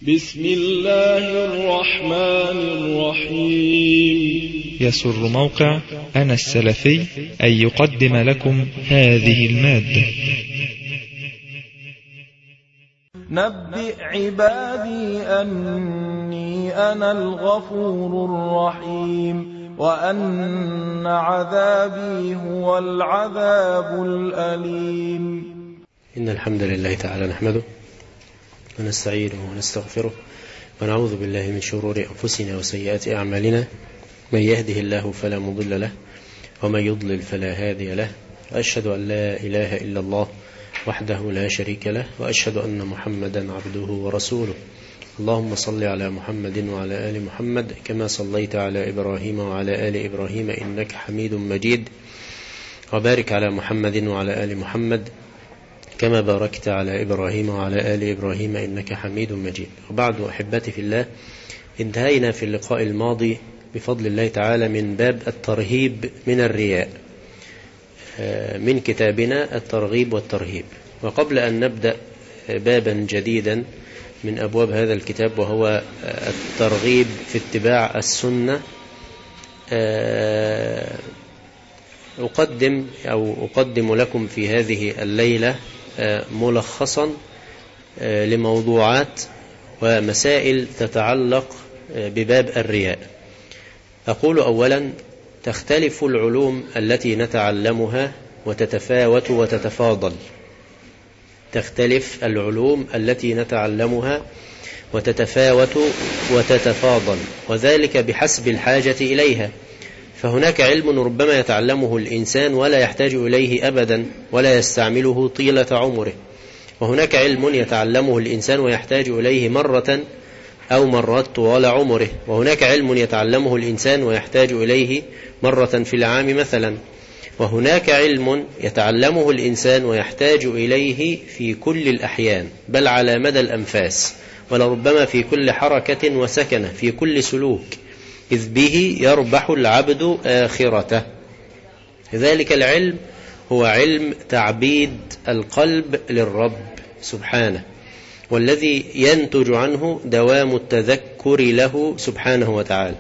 بسم الله الرحمن الرحيم. يسر موقع أنا السلفي أن يقدم لكم هذه المادة. نبئ عبادي أني أنا الغفور الرحيم وأن عذابي هو العذاب الأليم. إن الحمد لله تعالى نحمده ونستعينه ونستغفره ونعوذ بالله من شرور أنفسنا وسيئات أعمالنا، من يهده الله فلا مضل له ومن يضلل فلا هادي له، وأشهد أن لا إله إلا الله وحده لا شريك له، وأشهد أن محمدا عبده ورسوله. اللهم صل على محمد وعلى آل محمد كما صليت على إبراهيم وعلى آل إبراهيم إنك حميد مجيد، وبارك على محمد وعلى آل محمد كما باركت على إبراهيم وعلى آل إبراهيم إنك حميد مجيد. وبعد، أحبتي في الله، انتهينا في اللقاء الماضي بفضل الله تعالى من باب الترهيب من الرياء من كتابنا الترغيب والترهيب. وقبل أن نبدأ بابا جديدا من أبواب هذا الكتاب وهو الترغيب في اتباع السنة، أقدم لكم في هذه الليلة ملخصا لموضوعات ومسائل تتعلق بباب الرياء. أقول أولا: تختلف العلوم التي نتعلمها وتتفاوت وتتفاضل. تختلف العلوم التي نتعلمها وتتفاوت وتتفاضل، وذلك بحسب الحاجة إليها. فهناك علم ربما يتعلمه الإنسان ولا يحتاج إليه أبدا ولا يستعمله طيلة عمره، وهناك علم يتعلمه الإنسان ويحتاج إليه مرة أو مرات طوال عمره، وهناك علم يتعلمه الإنسان ويحتاج إليه مرة في العام مثلا، وهناك علم يتعلمه الإنسان ويحتاج إليه في كل الأحيان، بل على مدى الأنفاس، ولربما في كل حركة وسكنة، في كل سلوك، إذ به يربح العبد آخرته. ذلك العلم هو علم تعبيد القلب للرب سبحانه، والذي ينتج عنه دوام التذكر له سبحانه وتعالى.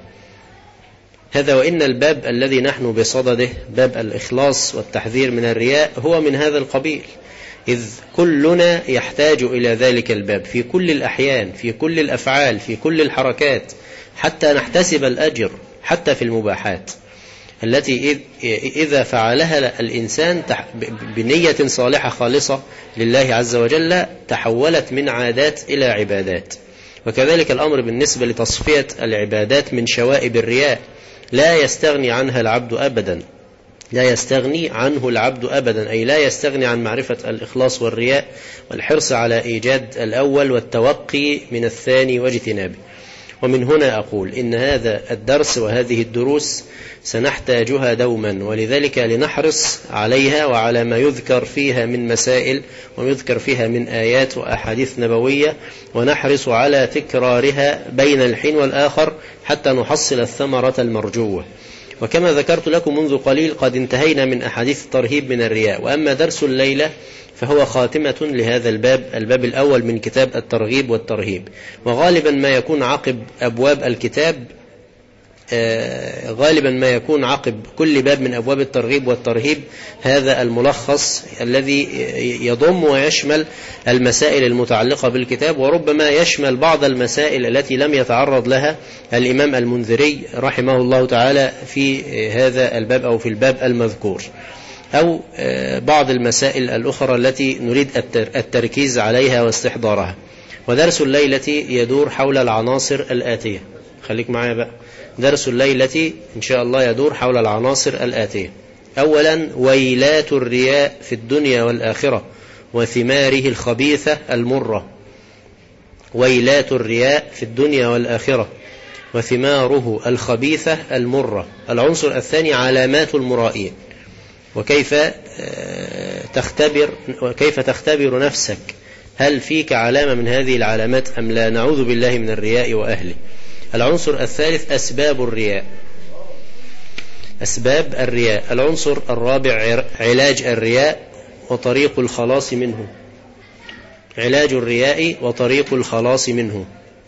هذا وإن الباب الذي نحن بصدده، باب الإخلاص والتحذير من الرياء، هو من هذا القبيل، إذ كلنا يحتاج إلى ذلك الباب في كل الأحيان، في كل الأفعال، في كل الحركات، حتى نحتسب الأجر حتى في المباحات التي إذا فعلها الإنسان بنية صالحة خالصة لله عز وجل تحولت من عادات إلى عبادات. وكذلك الأمر بالنسبة لتصفية العبادات من شوائب الرياء، لا يستغني عنها العبد أبدا، لا يستغني عنه العبد أبدا، أي لا يستغني عن معرفة الإخلاص والرياء والحرص على إيجاد الأول والتوقي من الثاني واجتنابه. ومن هنا أقول إن هذا الدرس وهذه الدروس سنحتاجها دوما، ولذلك لنحرص عليها وعلى ما يذكر فيها من مسائل ويذكر فيها من آيات وأحاديث نبوية، ونحرص على تكرارها بين الحين والآخر حتى نحصل الثمرة المرجوة. وكما ذكرت لكم منذ قليل قد انتهينا من أحاديث الترهيب من الرياء، وأما درس الليلة فهو خاتمة لهذا الباب الأول من كتاب الترغيب والترهيب. وغالبا ما يكون عقب أبواب الكتاب، غالبا ما يكون عقب كل باب من أبواب الترغيب والترهيب هذا الملخص الذي يضم ويشمل المسائل المتعلقة بالكتاب، وربما يشمل بعض المسائل التي لم يتعرض لها الإمام المنذري رحمه الله تعالى في هذا الباب أو في الباب المذكور، أو بعض المسائل الأخرى التي نريد التركيز عليها واستحضارها. ودرس الليلة يدور حول العناصر الآتية. خليك معايا بقى. درس الليلة إن شاء الله يدور حول العناصر الآتية. أولا: ويلات الرياء في الدنيا والآخرة وثماره الخبيثة المرة. ويلات الرياء في الدنيا والآخرة وثماره الخبيثة المرة. العنصر الثاني: علامات المرائين، وكيف تختبر نفسك، هل فيك علامة من هذه العلامات أم لا؟ نعوذ بالله من الرياء وأهله. العنصر الثالث: أسباب الرياء، أسباب الرياء. العنصر الرابع: علاج الرياء وطريق الخلاص منه. علاج الرياء وطريق الخلاص منه.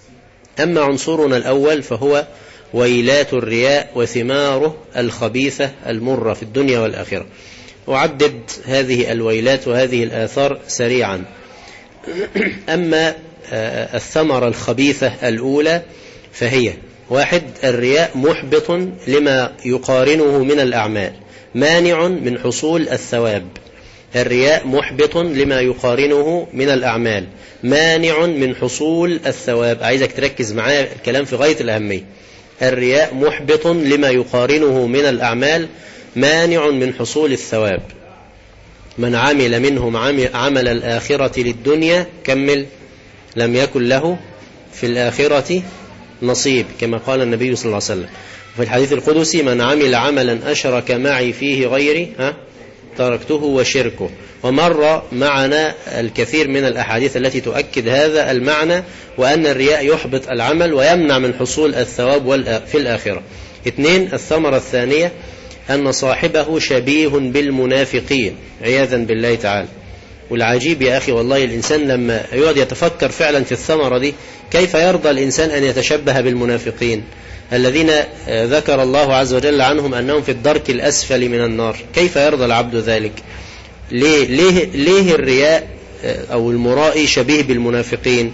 أما عنصرنا الأول فهو ويلات الرياء وثماره الخبيثة المرة في الدنيا والآخرة. أعدد هذه الويلات وهذه الآثار سريعا. أما الثمرة الخبيثة الأولى فهي: 1. الرياء محبط لما يقارنه من الأعمال، مانع من حصول الثواب. الرياء محبط لما يقارنه من الأعمال، مانع من حصول الثواب. عايزك تركز معايا، الكلام في غاية الأهمية. الرياء محبط لما يقارنه من الأعمال، مانع من حصول الثواب. من عمل منهم عمل الآخرة للدنيا كمل لم يكن له في الآخرة نصيب، كما قال النبي صلى الله عليه وسلم. في الحديث القدسي: من عمل عملا أشرك معي فيه غيري تركته وشركه. ومر معنا الكثير من الأحاديث التي تؤكد هذا المعنى، وأن الرياء يحبط العمل ويمنع من حصول الثواب في الآخرة. 2. الثمرة الثانية أن صاحبه شبيه بالمنافقين عياذا بالله تعالى. والعجيب يا أخي والله، الإنسان لما يقعد يتفكر فعلا في الثمرة دي، كيف يرضى الإنسان أن يتشبه بالمنافقين الذين ذكر الله عز وجل عنهم أنهم في الدرك الأسفل من النار؟ كيف يرضى العبد ذلك؟ ليه الرياء أو المرائي شبيه بالمنافقين؟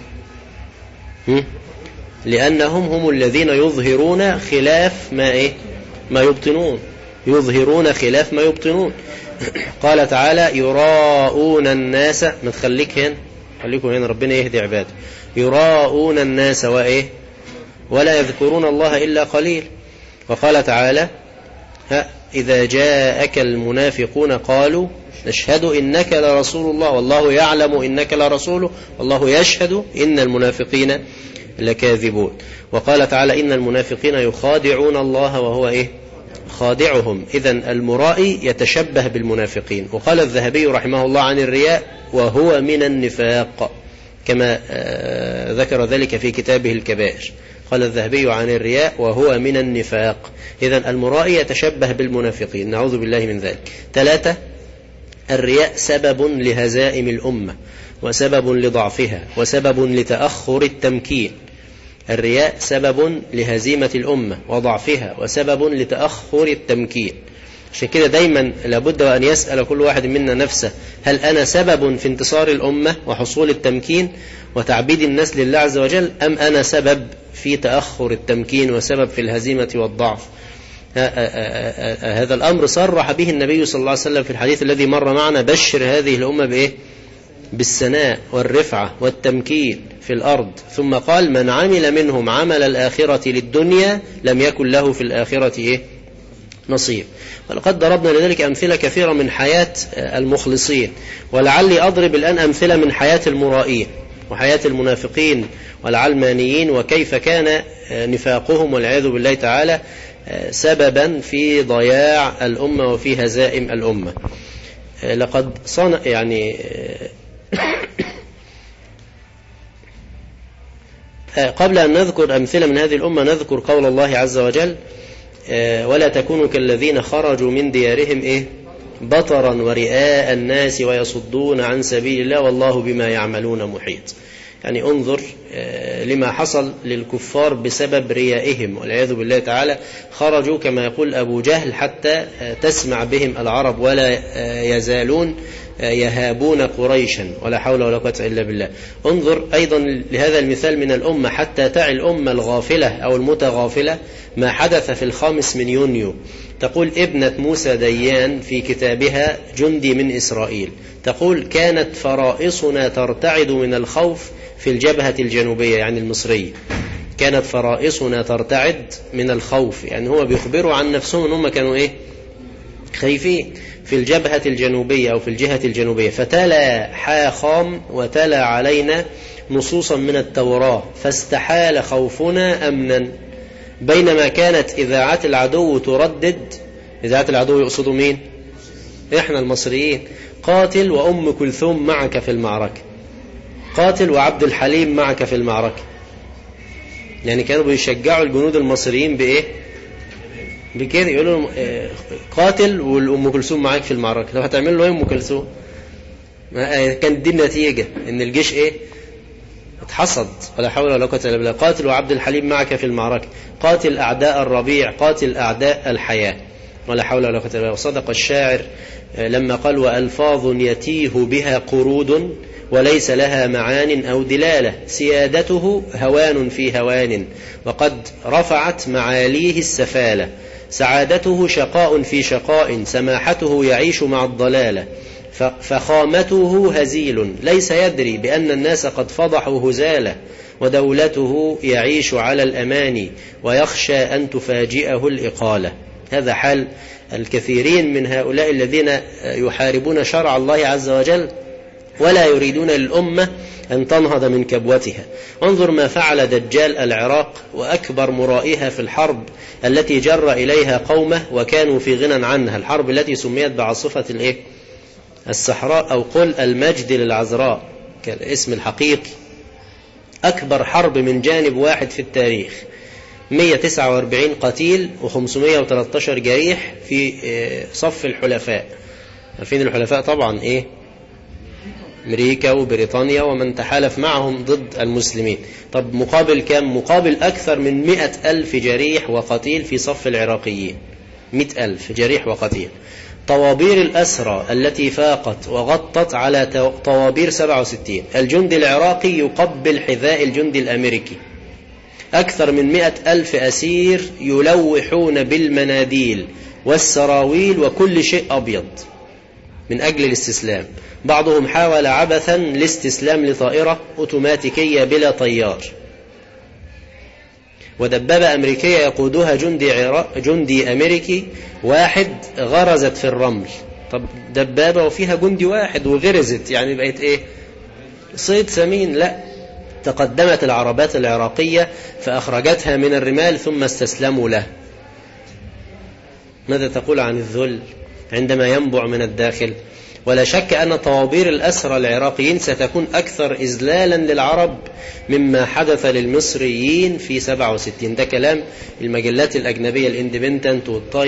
لأنهم هم الذين يظهرون خلاف ما يبطنون، يظهرون خلاف ما يبطنون. قال تعالى: يراءون الناس. ما تخليك هنا، خليكم هنا، ربنا يهدي عباده. يراءون الناس ولا يذكرون الله إلا قليل. وقال تعالى: إذا جاءك المنافقون قالوا نشهد إنك لرسول الله والله يعلم إنك لرسوله والله يشهد إن المنافقين لكاذبون. وقال تعالى: إن المنافقين يخادعون الله وهو خادعهم. إذن المرائي يتشبه بالمنافقين. وقال الذهبي رحمه الله عن الرياء: وهو من النفاق، كما ذكر ذلك في كتابه الكبائر. قال الذهبي عن الرياء: وهو من النفاق. إذن المرائي يتشبه بالمنافقين، نعوذ بالله من ذلك. 3. الرياء سبب لهزائم الأمة وسبب لضعفها وسبب لتأخر التمكين. الرياء سبب لهزيمة الأمة وضعفها وسبب لتأخر التمكين. عشان كده دايما لابد أن يسأل كل واحد منا نفسه: هل أنا سبب في انتصار الأمة وحصول التمكين وتعبيد الناس لله عز وجل، أم أنا سبب في تأخر التمكين وسبب في الهزيمة والضعف؟ هذا الأمر صرح به النبي صلى الله عليه وسلم في الحديث الذي مر معنا: بشر هذه الأمة بالسناء والرفعة والتمكين في الأرض. ثم قال: من عمل منهم عمل الآخرة للدنيا لم يكن له في الآخرة نصيب. ولقد ضربنا لذلك أمثلة كثيرة من حياة المخلصين، ولعلي أضرب الآن أمثلة من حياة المرائين وحياة المنافقين والعلمانيين، وكيف كان نفاقهم والعياذ بالله تعالى سببا في ضياع الأمة وفي هزائم الأمة. لقد صنع قبل أن نذكر أمثلة من هذه الأمة نذكر قول الله عز وجل: ولا تكونوا كالذين خرجوا من ديارهم بطرا ورئاء الناس ويصدون عن سبيل الله والله بما يعملون محيط. يعني انظر لما حصل للكفار بسبب ريائهم والعياذ بالله تعالى. خرجوا كما يقول أبو جهل حتى تسمع بهم العرب ولا يزالون يهابون قريشا، ولا حول ولا قوة إلا بالله. انظر أيضا لهذا المثال من الأمة حتى تعي الأمة الغافلة أو المتغافلة ما حدث في 5 من يونيو. تقول ابنة موسى ديان في كتابها جندي من إسرائيل، تقول: كانت فرائصنا ترتعد من الخوف في الجبهة الجنوبية، يعني المصرية. كانت فرائصنا ترتعد من الخوف، يعني هو بيخبروا عن نفسهم أنهم كانوا خايفين في الجبهة الجنوبية أو في الجهة الجنوبية. فتلا حاخام وتلا علينا نصوصا من التوراة فاستحال خوفنا أمنا. بينما كانت إذاعات العدو تردد، إذاعات العدو يقصدوا مين؟ إحنا المصريين: قاتل وأم كلثوم معك في المعركة، قاتل وعبد الحليم معك في المعركة. يعني كانوا بيشجعوا الجنود المصريين بكده، يقولوا لهم قاتل والأم كلثوم معك في المعركة. لو هتعمل له أم كلثوم كانت دي النتيجة، إن الجيش حصد، ولا حول ولا قوة إلا بالله. قاتل وعبد الحليم معك في المعركة، قاتل أعداء الربيع، قاتل أعداء الحياة، ولا حول ولا قوة إلا بالله. وصدق الشاعر لما قال: وألفاظ يتيه بها قرود وليس لها معان أو دلالة، سيادته هوان في هوان وقد رفعت معاليه السفالة، سعادته شقاء في شقاء، سماحته يعيش مع الضلالة، فخامته هزيل ليس يدري بأن الناس قد فضحوا هزاله، ودولته يعيش على الأمان ويخشى أن تفاجئه الإقالة. هذا حال الكثيرين من هؤلاء الذين يحاربون شرع الله عز وجل ولا يريدون للأمة أن تنهض من كبوتها. انظر ما فعل دجال العراق وأكبر مرائها في الحرب التي جر إليها قومه وكانوا في غنى عنها، الحرب التي سميت بعاصفة الصحراء أو قل المجد للعذراء كالاسم الحقيقي. أكبر حرب من جانب واحد في التاريخ، 149 قتيل و513 جريح في صف الحلفاء. عارفين الحلفاء طبعا أمريكا وبريطانيا ومن تحالف معهم ضد المسلمين. طب مقابل كم؟ مقابل أكثر من 100,000 جريح وقتيل في صف العراقيين. 100,000 جريح وقتيل. طوابير الأسرى التي فاقت وغطت على طوابير 67. الجندي العراقي يقبل حذاء الجندي الأمريكي. أكثر من 100,000 أسير يلوحون بالمناديل والسراويل وكل شيء أبيض من أجل الاستسلام. بعضهم حاول عبثا الاستسلام لطائرة أوتوماتيكية بلا طيار، ودبابة أمريكية يقودها جندي أمريكي واحد غرزت في الرمل. طب دبابة وفيها جندي واحد وغرزت، يعني بقيت صيد ثمين؟ لا، تقدمت العربات العراقية فأخرجتها من الرمال ثم استسلموا له. ماذا تقول عن الذل عندما ينبع من الداخل؟ ولا شك أن طوابير الأسرى العراقيين ستكون أكثر إذلالا للعرب مما حدث للمصريين في 67. ده كلام المجلات الأجنبية الاندبندنت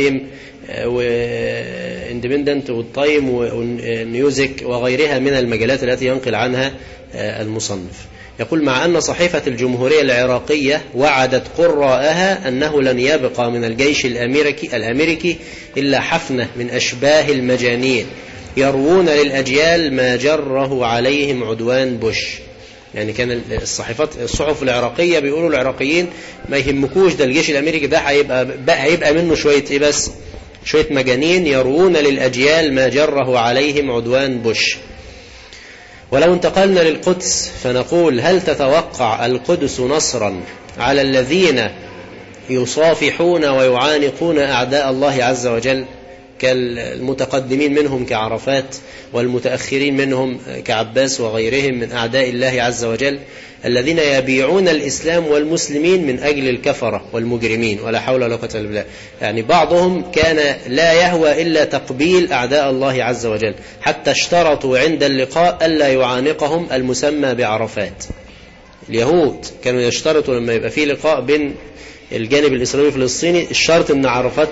والتايم ونيوزك وغيرها من المجلات التي ينقل عنها المصنف. يقول: مع أن صحيفة الجمهورية العراقية وعدت قراءها أنه لن يبقى من الجيش الأمريكي إلا حفنة من أشباه المجانين يروون للأجيال ما جره عليهم عدوان بوش. يعني كان الصحف العراقية بيقولوا العراقيين ما يهمكوش، ده الجيش الأمريكي ده هيبقى منه شوية بس شوية مجانين يروون للأجيال ما جره عليهم عدوان بوش. ولو انتقلنا للقدس فنقول: هل تتوقع القدس نصرا على الذين يصافحون ويعانقون أعداء الله عز وجل كالمتقدمين منهم كعرفات والمتأخرين منهم كعباس وغيرهم من أعداء الله عز وجل الذين يبيعون الإسلام والمسلمين من أجل الكفرة والمجرمين، ولا حول ولا قوة إلا بالله. يعني بعضهم كان لا يهوى إلا تقبيل أعداء الله عز وجل، حتى اشترطوا عند اللقاء ألا يعانقهم المسمى بعرفات. اليهود كانوا يشترطوا لما يبقى فيه لقاء بين الجانب الإسرائيلي والفلسطيني الشرط أن عرفات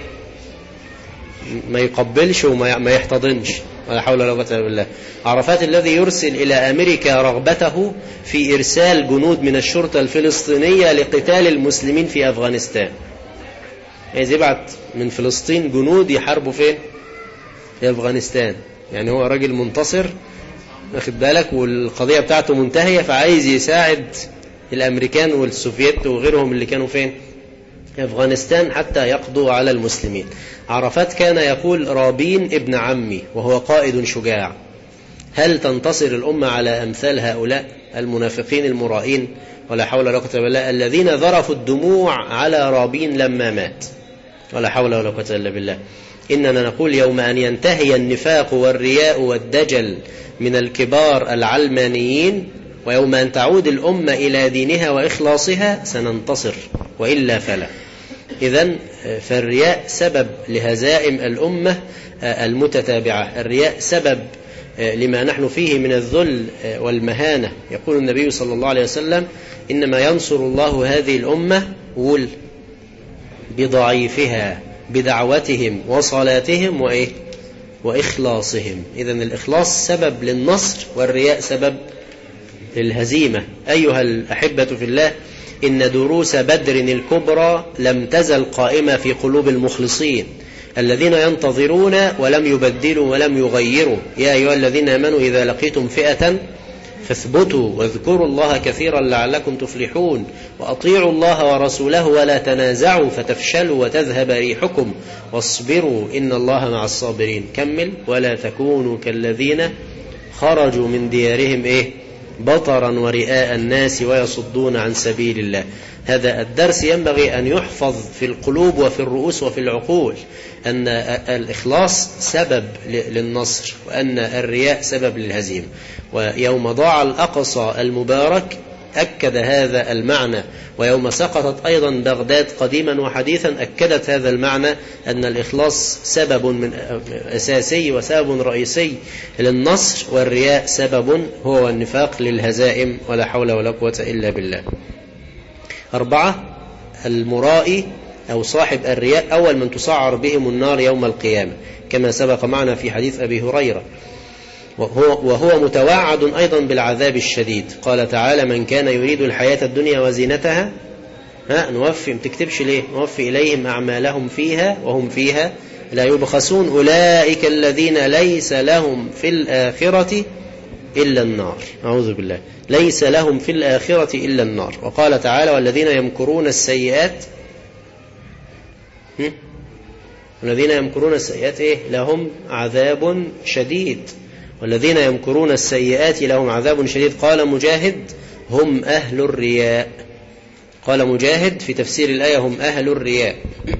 ما يقبلش وما يحتضنش، ولا حول ولا قوة إلا بالله. عرفات الذي يرسل إلى أمريكا رغبته في إرسال جنود من الشرطة الفلسطينية لقتال المسلمين في أفغانستان. يعني يبعت من فلسطين جنود يحاربوا فين؟ في أفغانستان. يعني هو راجل منتصر، واخد بالك، والقضية بتاعته منتهية، فعايز يساعد الأمريكان والسوفييت وغيرهم اللي كانوا فين؟ أفغانستان حتى يقضوا على المسلمين. عرفات كان يقول: رابين ابن عمي، وهو قائد شجاع. هل تنتصر الأمة على أمثال هؤلاء المنافقين المرائين؟ ولا حول ولا قوة إلا بالله، الذين ذرفوا الدموع على رابين لما مات، ولا حول ولا قوة إلا بالله. إننا نقول: يوم أن ينتهي النفاق والرياء والدجل من الكبار العلمانيين، ويوم أن تعود الأمة إلى دينها وإخلاصها، سننتصر، وإلا فلا. إذن فالرياء سبب لهزائم الأمة المتتابعة، الرياء سبب لما نحن فيه من الذل والمهانة. يقول النبي صلى الله عليه وسلم: إنما ينصر الله هذه الأمة بضعيفها بدعوتهم وصلاتهم وإخلاصهم. إذن الإخلاص سبب للنصر، والرياء سبب للهزيمة. أيها الأحبة في الله، إن دروس بدر الكبرى لم تزل قائمة في قلوب المخلصين الذين ينتظرون ولم يبدلوا ولم يغيروا. يا أيها الذين آمنوا إذا لقيتم فئة فاثبتوا واذكروا الله كثيرا لعلكم تفلحون وأطيعوا الله ورسوله ولا تنازعوا فتفشلوا وتذهب ريحكم واصبروا إن الله مع الصابرين. كمل. ولا تكونوا كالذين خرجوا من ديارهم بطرا ورئاء الناس ويصدون عن سبيل الله. هذا الدرس ينبغي أن يحفظ في القلوب وفي الرؤوس وفي العقول، أن الإخلاص سبب للنصر وأن الرياء سبب للهزيمة. ويوم ضاع الأقصى المبارك أكد هذا المعنى، ويوم سقطت أيضا بغداد قديما وحديثا أكدت هذا المعنى، أن الإخلاص سبب من أساسي وسبب رئيسي للنصر، والرياء سبب هو النفاق للهزائم، ولا حول ولا قوة إلا بالله. 4. المرائي أو صاحب الرياء أول من تسعر بهم النار يوم القيامة، كما سبق معنا في حديث أبي هريرة، وهو متوعد أيضا بالعذاب الشديد. قال تعالى: من كان يريد الحياة الدنيا وزينتها نوفي، متكتبش ليه؟ نوفي إليهم أعمالهم فيها وهم فيها لا يبخسون أولئك الذين ليس لهم في الآخرة إلا النار. أعوذ بالله، ليس لهم في الآخرة إلا النار. وقال تعالى: والذين يمكرون السيئات والذين يمكرون السيئات لهم عذاب شديد. والذين يمكرون السيئات لهم عذاب شديد. قال مجاهد: هم أهل الرياء. قال مجاهد في تفسير الآية: هم أهل الرياء.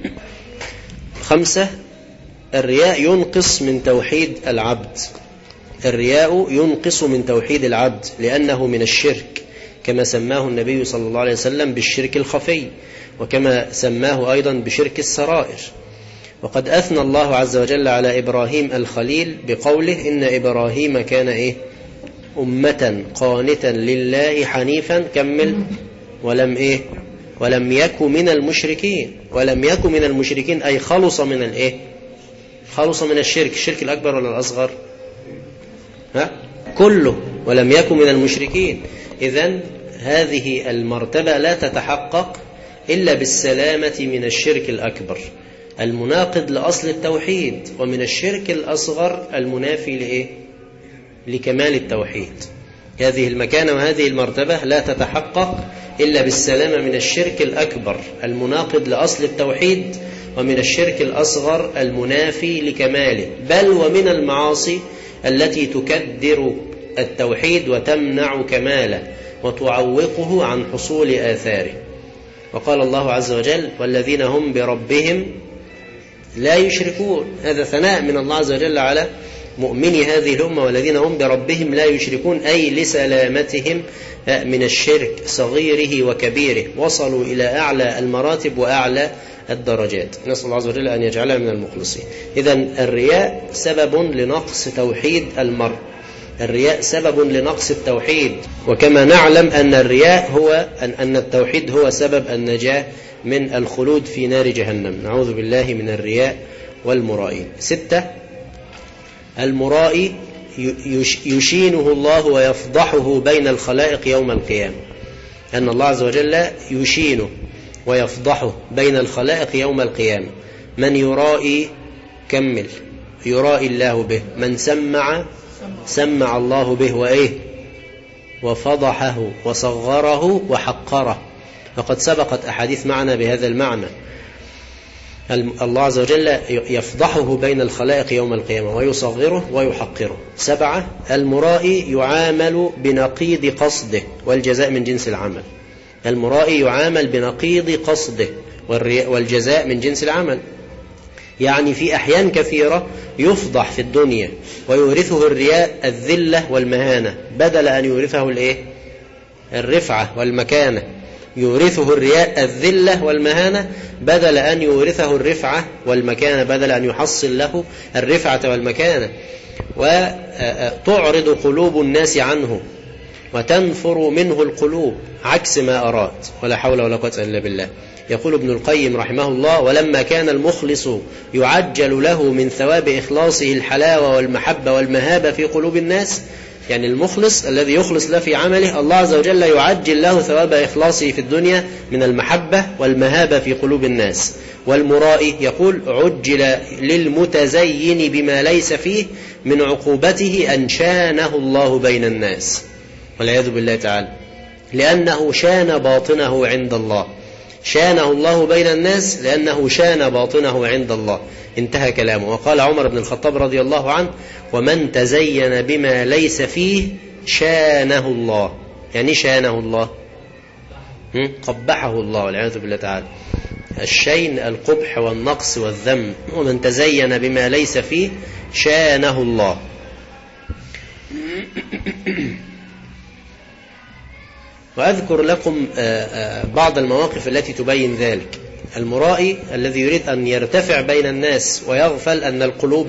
5. الرياء ينقص من توحيد العبد. الرياء ينقص من توحيد العبد لأنه من الشرك، كما سماه النبي صلى الله عليه وسلم بالشرك الخفي، وكما سماه أيضا بشرك السرائر. وقد أثنى الله عز وجل على إبراهيم الخليل بقوله: إن إبراهيم كان أمة قانتا لله حنيفا. كمل. ولم يكن من المشركين. ولم يكن من المشركين أي خلص من خلص من الشرك. الشرك الأكبر ولا الأصغر؟ كله. ولم يكن من المشركين. إذن هذه المرتبة لا تتحقق إلا بالسلامة من الشرك الأكبر المناقض لأصل التوحيد، ومن الشرك الأصغر المنافي لكمال التوحيد. هذه المكانة وهذه المرتبة لا تتحقق إلا بالسلامة من الشرك الأكبر المناقض لأصل التوحيد، ومن الشرك الأصغر المنافي لكماله، بل ومن المعاصي التي تكدر التوحيد وتمنع كماله وتعوقه عن حصول آثاره. وقال الله عز وجل: والذين هم بربهم لا يشركون. هذا ثناء من الله عز وجل على مؤمني هذه الأمة، والذين هم بربهم لا يشركون، أي لسلامتهم من الشرك صغيره وكبيره، وصلوا إلى أعلى المراتب وأعلى الدرجات. نسأل الله عز وجل أن يجعلنا من المخلصين. إذن الرياء سبب لنقص توحيد المرء. الرياء سبب لنقص التوحيد، وكما نعلم أن الرياء هو أن التوحيد هو سبب النجاة من الخلود في نار جهنم. نعوذ بالله من الرياء والمرائين. 6. المرائي يشينه الله ويفضحه بين الخلائق يوم القيامة. أن الله عز وجل يشينه ويفضحه بين الخلائق يوم القيامة. من يرائي، كمل، يرائي الله به. من سمع الله به وفضحه وصغره وحقره. وقد سبقت أحاديث معنا بهذا المعنى. الله عز وجل يفضحه بين الخلائق يوم القيامة ويصغره ويحقره. 7. المرائي يعامل بنقيض قصده والجزاء من جنس العمل. المرائي يعامل بنقيض قصده والجزاء من جنس العمل. يعني في أحيان كثيرة يفضح في الدنيا ويورثه الرياء الذلة والمهانة بدل أن يورثه الرفعة والمكانة. يورثه الرياء الذلة والمهانة بدل أن يورثه الرفعة والمكانة، بدل أن يحصل له الرفعة والمكانة. وتعرض قلوب الناس عنه وتنفر منه القلوب عكس ما أراد، ولا حول ولا قوة إلا بالله. يقول ابن القيم رحمه الله: ولما كان المخلص يعجل له من ثواب إخلاصه الحلاوة والمحبة والمهابة في قلوب الناس، يعني المخلص الذي يخلص له في عمله الله عز وجل يعجل له ثواب إخلاصه في الدنيا من المحبة والمهابة في قلوب الناس. والمرائي يقول عجل للمتزين بما ليس فيه من عقوبته أن شانه الله بين الناس والعياذ بالله تعالى، لأنه شان باطنه عند الله. شانه الله بين الناس لأنه شان باطنه عند الله. انتهى كلامه. وقال عمر بن الخطاب رضي الله عنه ومن تزين بما ليس فيه شانه الله. يعني شانه الله قبحه الله والعياذ بالله تعالى. الشين القبح والنقص والذم، ومن تزين بما ليس فيه شانه الله. وأذكر لكم بعض المواقف التي تبين ذلك. المرائي الذي يريد أن يرتفع بين الناس ويغفل أن القلوب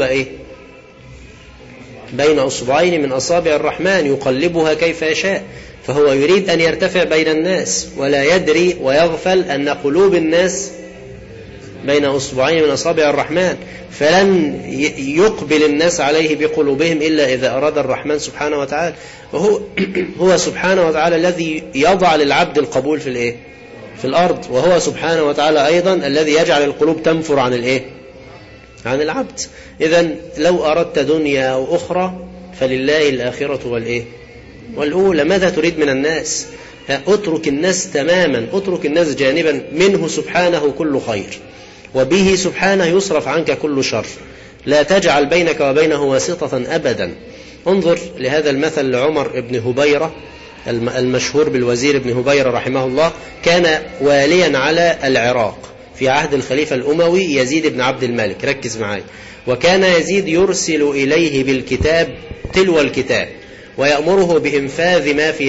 بين أصبعين من أصابع الرحمن يقلبها كيف يشاء، فهو يريد أن يرتفع بين الناس ولا يدري ويغفل أن قلوب الناس بين أصبعين من أصابع الرحمن، فلن يقبل الناس عليه بقلوبهم إلا إذا أراد الرحمن سبحانه وتعالى. وهو سبحانه وتعالى الذي يضع للعبد القبول في الأرض، وهو سبحانه وتعالى أيضا الذي يجعل القلوب تنفر عن العبد. إذن لو أردت دنيا أو أخرى فلله الآخرة والأولى. ماذا تريد من الناس؟ اترك الناس تماما، اترك الناس جانبا، منه سبحانه كل خير وبه سبحانه يصرف عنك كل شر. لا تجعل بينك وبينه واسطة أبدا. انظر لهذا المثل لعمر بن هبيرة المشهور بالوزير ابن هبيرة رحمه الله. كان واليا على العراق في عهد الخليفة الأموي يزيد بن عبد الملك. ركز معي. وكان يزيد يرسل إليه بالكتاب تلو الكتاب ويأمره بإنفاذ ما في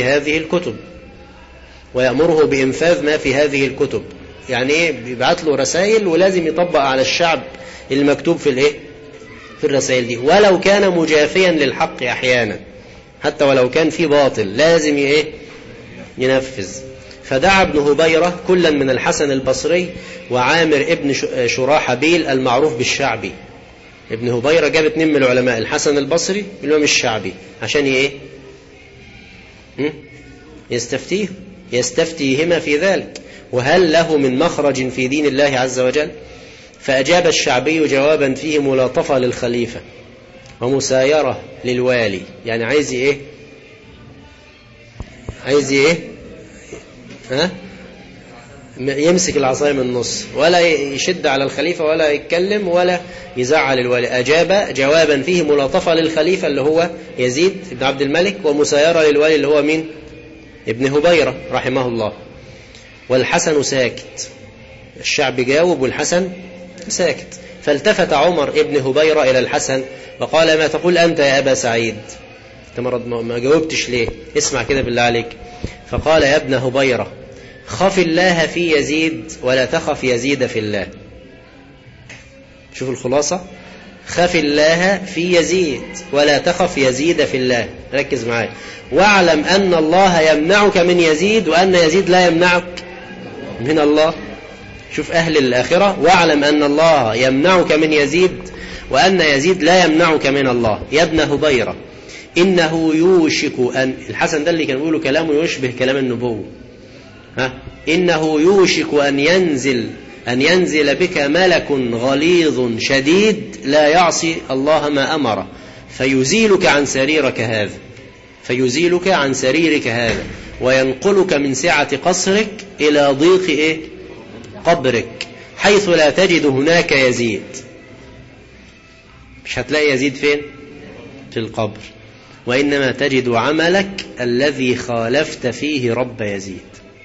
هذه الكتب. يعني ايه؟ بيبعت له رسائل ولازم يطبق على الشعب المكتوب في الرسائل دي، ولو كان مجافيا للحق أحيانا، حتى ولو كان في باطل لازم ينفذ. فدعا ابن هبيرة كلا من الحسن البصري وعامر ابن شراحبيل المعروف بالشعبي. ابن هبيرة جاب 2 من العلماء، الحسن البصري والإمام الشعبي، عشان يستفتيهما في ذلك، وهل له من مخرج في دين الله عز وجل؟ فأجاب الشعبي جوابا فيه ملاطفة للخليفة ومسايرة للوالي. يعني عايز يمسك العصاية من النص، ولا يشد على الخليفة ولا يتكلم ولا يزعل الوالي. أجاب جوابا فيه ملاطفة للخليفة اللي هو يزيد بن عبد الملك، ومسايرة للوالي اللي هو مين؟ ابن هبيرة رحمه الله. والحسن ساكت. الشعب جاوب والحسن ساكت. فالتفت عمر ابن هبيرة إلى الحسن وقال ما تقول أنت يا أبا سعيد؟ أنت ما جاوبتش ليه؟ اسمع كده بالله عليك. فقال يا ابن هبيرة خف الله في يزيد ولا تخف يزيد في الله. شوف الخلاصة، خف الله في يزيد ولا تخف يزيد في الله. ركز معايا. واعلم أن الله يمنعك من يزيد وأن يزيد لا يمنعك من الله. شوف أهل الآخرة، واعلم أن الله يمنعك من يزيد وأن يزيد لا يمنعك من الله. يا ابن هبيرة إنه يوشك أن، الحسن ده اللي كان يقوله كلامه يشبه كلام النبوة، إنه يوشك أن ينزل بك ملك غليظ شديد لا يعصي الله ما أمره فيزيلك عن سريرك هذا وينقلك من سعة قصرك إلى ضيق قبرك حيث لا تجد هناك يزيد. مش هتلاقي يزيد فين؟ في القبر. وإنما تجد عملك الذي خالفت فيه رب يزيد.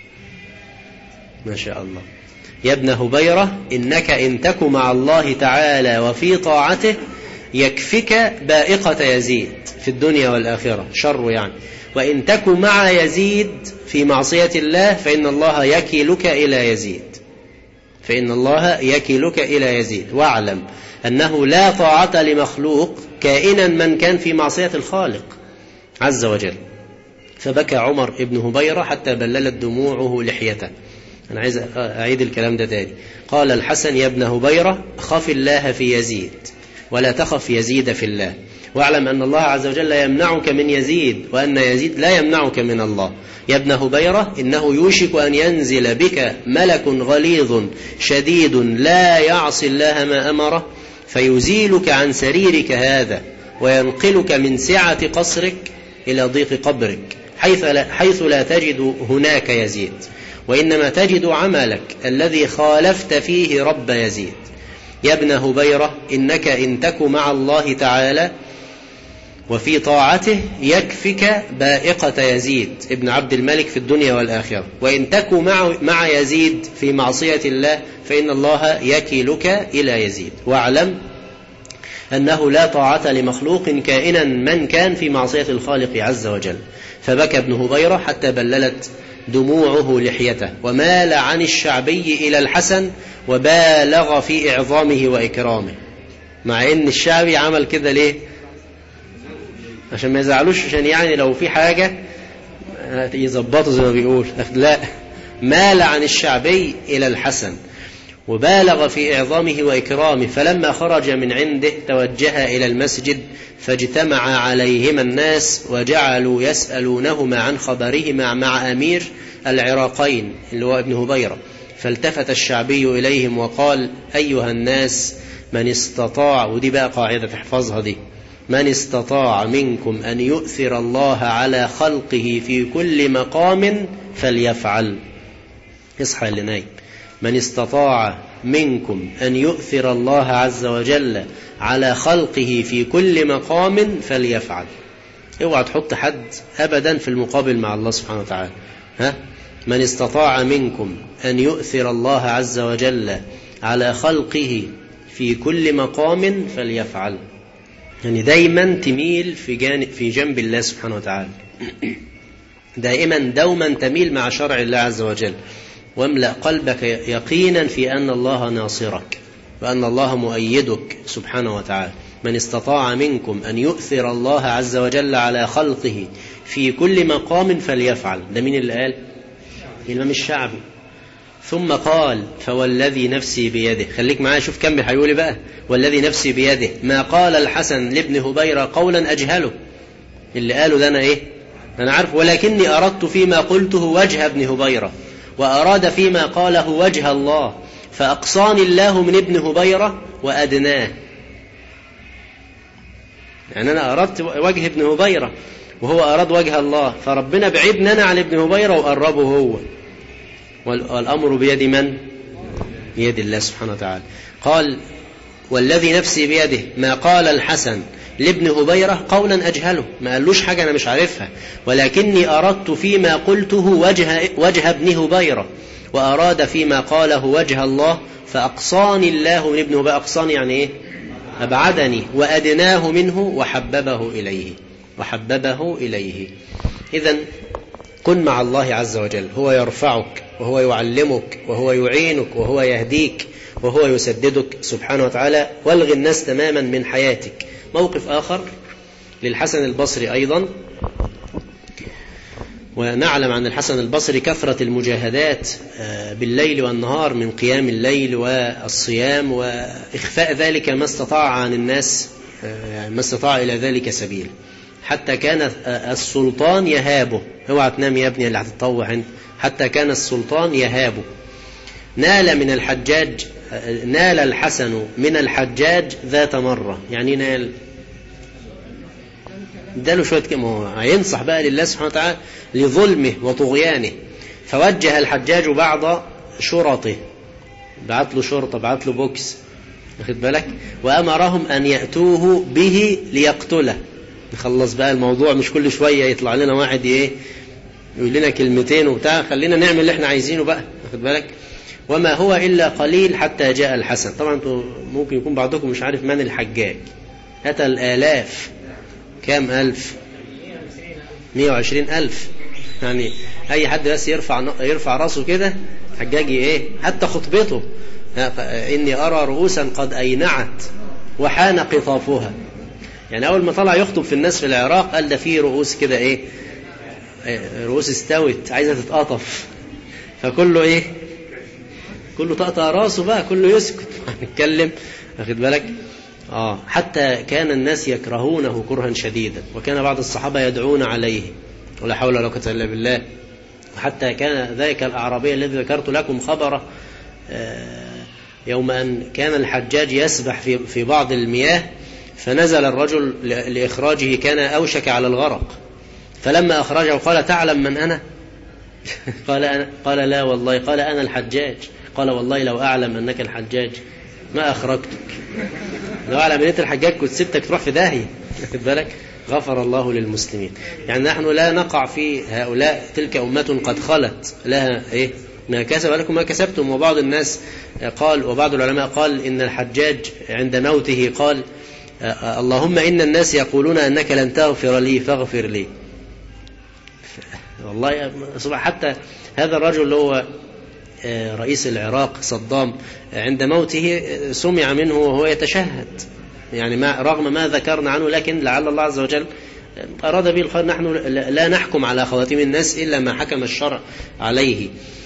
ما شاء الله. يا ابن هبيرة إنك إن تك مع الله تعالى وفي طاعته يكفك بائقة يزيد في الدنيا والآخرة، شر يعني. وإن تك مع يزيد في معصية الله فإن الله يكلك إلى يزيد. واعلم أنه لا طاعة لمخلوق كائنا من كان في معصية الخالق عز وجل. فبكى عمر ابن هبيرة حتى بللت دموعه لحيته. أنا عايز أعيد الكلام ده تاني. قال الحسن يا ابن هبيرة خف الله في يزيد ولا تخف يزيد في الله. واعلم أن الله عز وجل يمنعك من يزيد، وأن يزيد لا يمنعك من الله. يا ابن هبيرة إنه يوشك أن ينزل بك ملك غليظ شديد لا يعصي الله ما أمره فيزيلك عن سريرك هذا وينقلك من سعة قصرك إلى ضيق قبرك حيث لا تجد هناك يزيد، وإنما تجد عملك الذي خالفت فيه رب يزيد. يا ابن هبيرة إنك إن تك مع الله تعالى وفي طاعته يكفك بائقة يزيد ابن عبد الملك في الدنيا والآخرة، وإن تك مع يزيد في معصية الله فإن الله يكلك إلى يزيد. واعلم أنه لا طاعة لمخلوق كائنا من كان في معصية الخالق عز وجل. فبكى ابن هبيرة حتى بللت دموعه لحيته، ومال عن الشعبي إلى الحسن وبالغ في إعظامه وإكرامه. مع إن الشعبي عمل كده ليه؟ عشان ما يزعلوش، عشان يعني لو في حاجة يظبطوا زي ما بيقول. لا، مال عن الشعبي إلى الحسن وبالغ في إعظامه وإكرامه. فلما خرج من عنده توجه إلى المسجد فاجتمع عليهما الناس وجعلوا يسألونهما عن خبرهما مع أمير العراقين اللي هو ابن هبيرة. فالتفت الشعبي إليهم وقال: أيها الناس، من استطاع، ودي بقى قاعدة تحفظها دي، من استطاع منكم أن يؤثر الله على خلقه في كل مقام فليفعل. اصحى اللي نايم. من استطاع منكم أن يؤثر الله عز وجل على خلقه في كل مقام فليفعل. اوعى تحط حد أبدا في المقابل مع الله سبحانه وتعالى. من استطاع منكم أن يؤثر الله عز وجل على خلقه في كل مقام فليفعل. يعني دايما تميل في جنب الله سبحانه وتعالى، دائما دوما تميل مع شرع الله عز وجل، واملأ قلبك يقينا في أن الله ناصرك وأن الله مؤيدك سبحانه وتعالى. من استطاع منكم أن يؤثر الله عز وجل على خلقه في كل مقام فليفعل. ده مين اللي قال؟ الإمام الشعبي. ثم قال: فوالذي نفسي بيده. خليك معايا، شوف كم هيقول بقى. والذي نفسي بيده ما قال الحسن لابن هبيرة قولا أجهله. اللي قاله ده أنا إيه؟ أنا عارف، ولكني أردت فيما قلته وجه ابن هبيرة، وأراد فيما قاله وجه الله، فأقصاني الله من ابن هبيرة وأدناه. يعني أنا أردت وجه ابن هبيرة وهو أراد وجه الله، فربنا بعيدنا أنا عن ابن هبيرة وقربه هو. والأمر بيد من؟ بيد الله سبحانه وتعالى. قال: والذي نفسي بيده ما قال الحسن لابن هبيرة قولا أجهله. ما قالوش حاجة أنا مش عارفها، ولكني أردت فيما قلته وجه ابن هبيرة، وأراد فيما قاله وجه الله، فأقصاني الله من ابن هبيرة. أقصاني يعني إيه؟ أبعدني، وأدناه منه وحببه إليه. إذن كن مع الله عز وجل، هو يرفعك وهو يعلمك وهو يعينك وهو يهديك وهو يسددك سبحانه وتعالى، والغي الناس تماما من حياتك. موقف آخر للحسن البصري أيضا، ونعلم عن الحسن البصري كثرة المجاهدات بالليل والنهار من قيام الليل والصيام وإخفاء ذلك ما استطاع عن الناس، ما استطاع إلى ذلك سبيل، حتى كان السلطان يهابه. اوعى تنام يا ابني اللي هتتطوع انت. حتى كان السلطان يهابه. نال الحسن من الحجاج ذات مرة. يعني نال، اداله شوية كلمة، هينصح بقى لله سبحانه وتعالى لظلمه وطغيانه. فوجه الحجاج بعض شرطه، بعت له شرطة، بعت له بوكس، واخد بالك، وأمرهم أن يأتوه به ليقتله. نخلص بقى الموضوع، مش كل شوية يطلع لنا واحد يقول لنا كلمتين وبتاع، خلينا نعمل اللي احنا عايزينه بقى، واخد بالك. وما هو إلا قليل حتى جاء الحسن. طبعا ممكن يكون بعضكم مش عارف من الحجاج. أتى الآلاف. كام ألف؟ 120,000. يعني أي حد بس يرفع راسه كده حجاجي حتى خطبته: إني أرى رؤوسا قد أينعت وحان قطافها. يعني أول ما طلع يخطب في الناس في العراق قال ده فيه رؤوس كده رؤوس استوت عايزة تتقطف. فكله كله تقطع راسه بقى، كله يسكت نتكلم، واخد بالك. حتى كان الناس يكرهونه كرها شديدا، وكان بعض الصحابة يدعون عليه ولا حول ولا قوة إلا بالله. حتى كان ذلك الأعرابي الذي ذكرت لكم خبره يوم أن كان الحجاج يسبح في بعض المياه، فنزل الرجل لإخراجه، كان أوشك على الغرق، فلما أخرجه قال: تعلم من أنا؟ قال: لا والله. قال: أنا الحجاج. قال: والله لو أعلم أنك الحجاج ما أخرجتك، لو أعلم أنك الحجاج كنت سبتك تروح في داهية. خد بالك؟ غفر الله للمسلمين. يعني نحن لا نقع في هؤلاء، تلك أمة قد خلت لها ما كسب لكم ما كسبتم. وبعض الناس قال، وبعض العلماء قال إن الحجاج عند موته قال: اللهم إن الناس يقولون أنك لن تغفر لي فاغفر لي. والله حتى هذا الرجل اللي هو رئيس العراق صدام عند موته سمع منه وهو يتشهد، يعني رغم ما ذكرنا عنه، لكن لعل الله عز وجل أراد به الخير. نحن لا نحكم على خواتيم الناس إلا ما حكم الشرع عليه.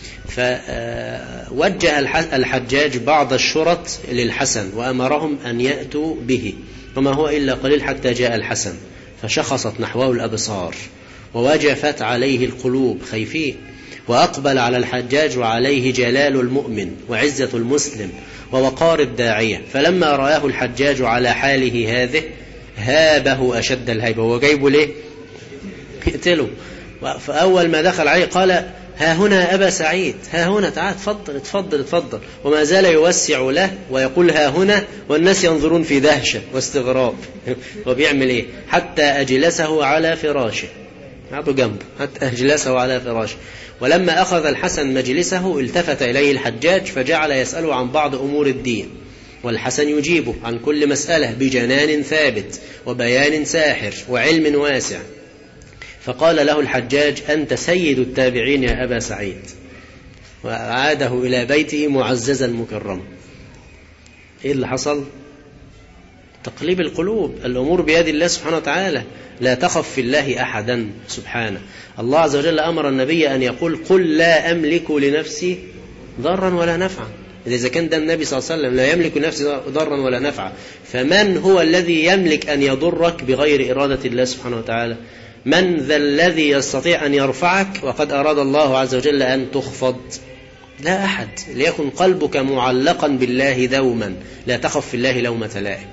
فوجه الحجاج بعض الشرط للحسن وأمرهم أن يأتوا به، وما هو إلا قليل حتى جاء الحسن، فشخصت نحوه الأبصار ووجفت عليه القلوب خايفين، وأقبل على الحجاج وعليه جلال المؤمن وعزة المسلم ووقار الداعية. فلما رآه الحجاج على حاله هذه هابه أشد الهيبة. هو جايبه ليه؟ يقتله. فأول ما دخل عليه قال: ها هنا أبا سعيد، ها هنا، تعال اتفضل اتفضل اتفضل. وما زال يوسع له ويقول ها هنا، والناس ينظرون في دهشة واستغراب. وبيعمل ايه؟ حتى أجلسه على فراشه، قعدوا جنبه حتى أجلسه على فراشه. ولما أخذ الحسن مجلسه التفت إليه الحجاج فجعل يسأله عن بعض أمور الدين، والحسن يجيبه عن كل مسألة بجنان ثابت وبيان ساحر وعلم واسع. فقال له الحجاج: أنت سيد التابعين يا أبا سعيد. وعاده إلى بيته معززا مكرما. إيه اللي حصل؟ تقليب القلوب. الأمور بيد الله سبحانه وتعالى، لا تخف في الله أحدا سبحانه. الله عز وجل أمر النبي أن يقول: قل لا أملك لنفسي ضرا ولا نفعا. إذا كان ده النبي صلى الله عليه وسلم لا يملك لنفسه ضرا ولا نفعا، فمن هو الذي يملك أن يضرك بغير إرادة الله سبحانه وتعالى؟ من ذا الذي يستطيع أن يرفعك وقد أراد الله عز وجل أن تخفض؟ لا أحد. ليكن قلبك معلقا بالله دوما، لا تخف في الله لومة لائم.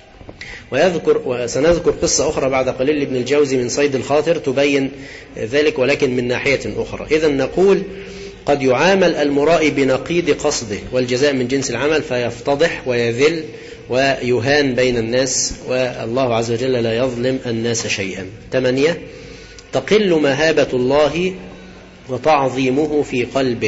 وسنذكر قصة أخرى بعد قليل لابن الجوزي من صيد الخاطر تبين ذلك، ولكن من ناحية أخرى. إذن نقول: قد يعامل المرائي بنقيض قصده، والجزاء من جنس العمل، فيفتضح ويذل ويهان بين الناس، والله عز وجل لا يظلم الناس شيئا. 8. تقل مهابة الله وتعظيمه في قلبه.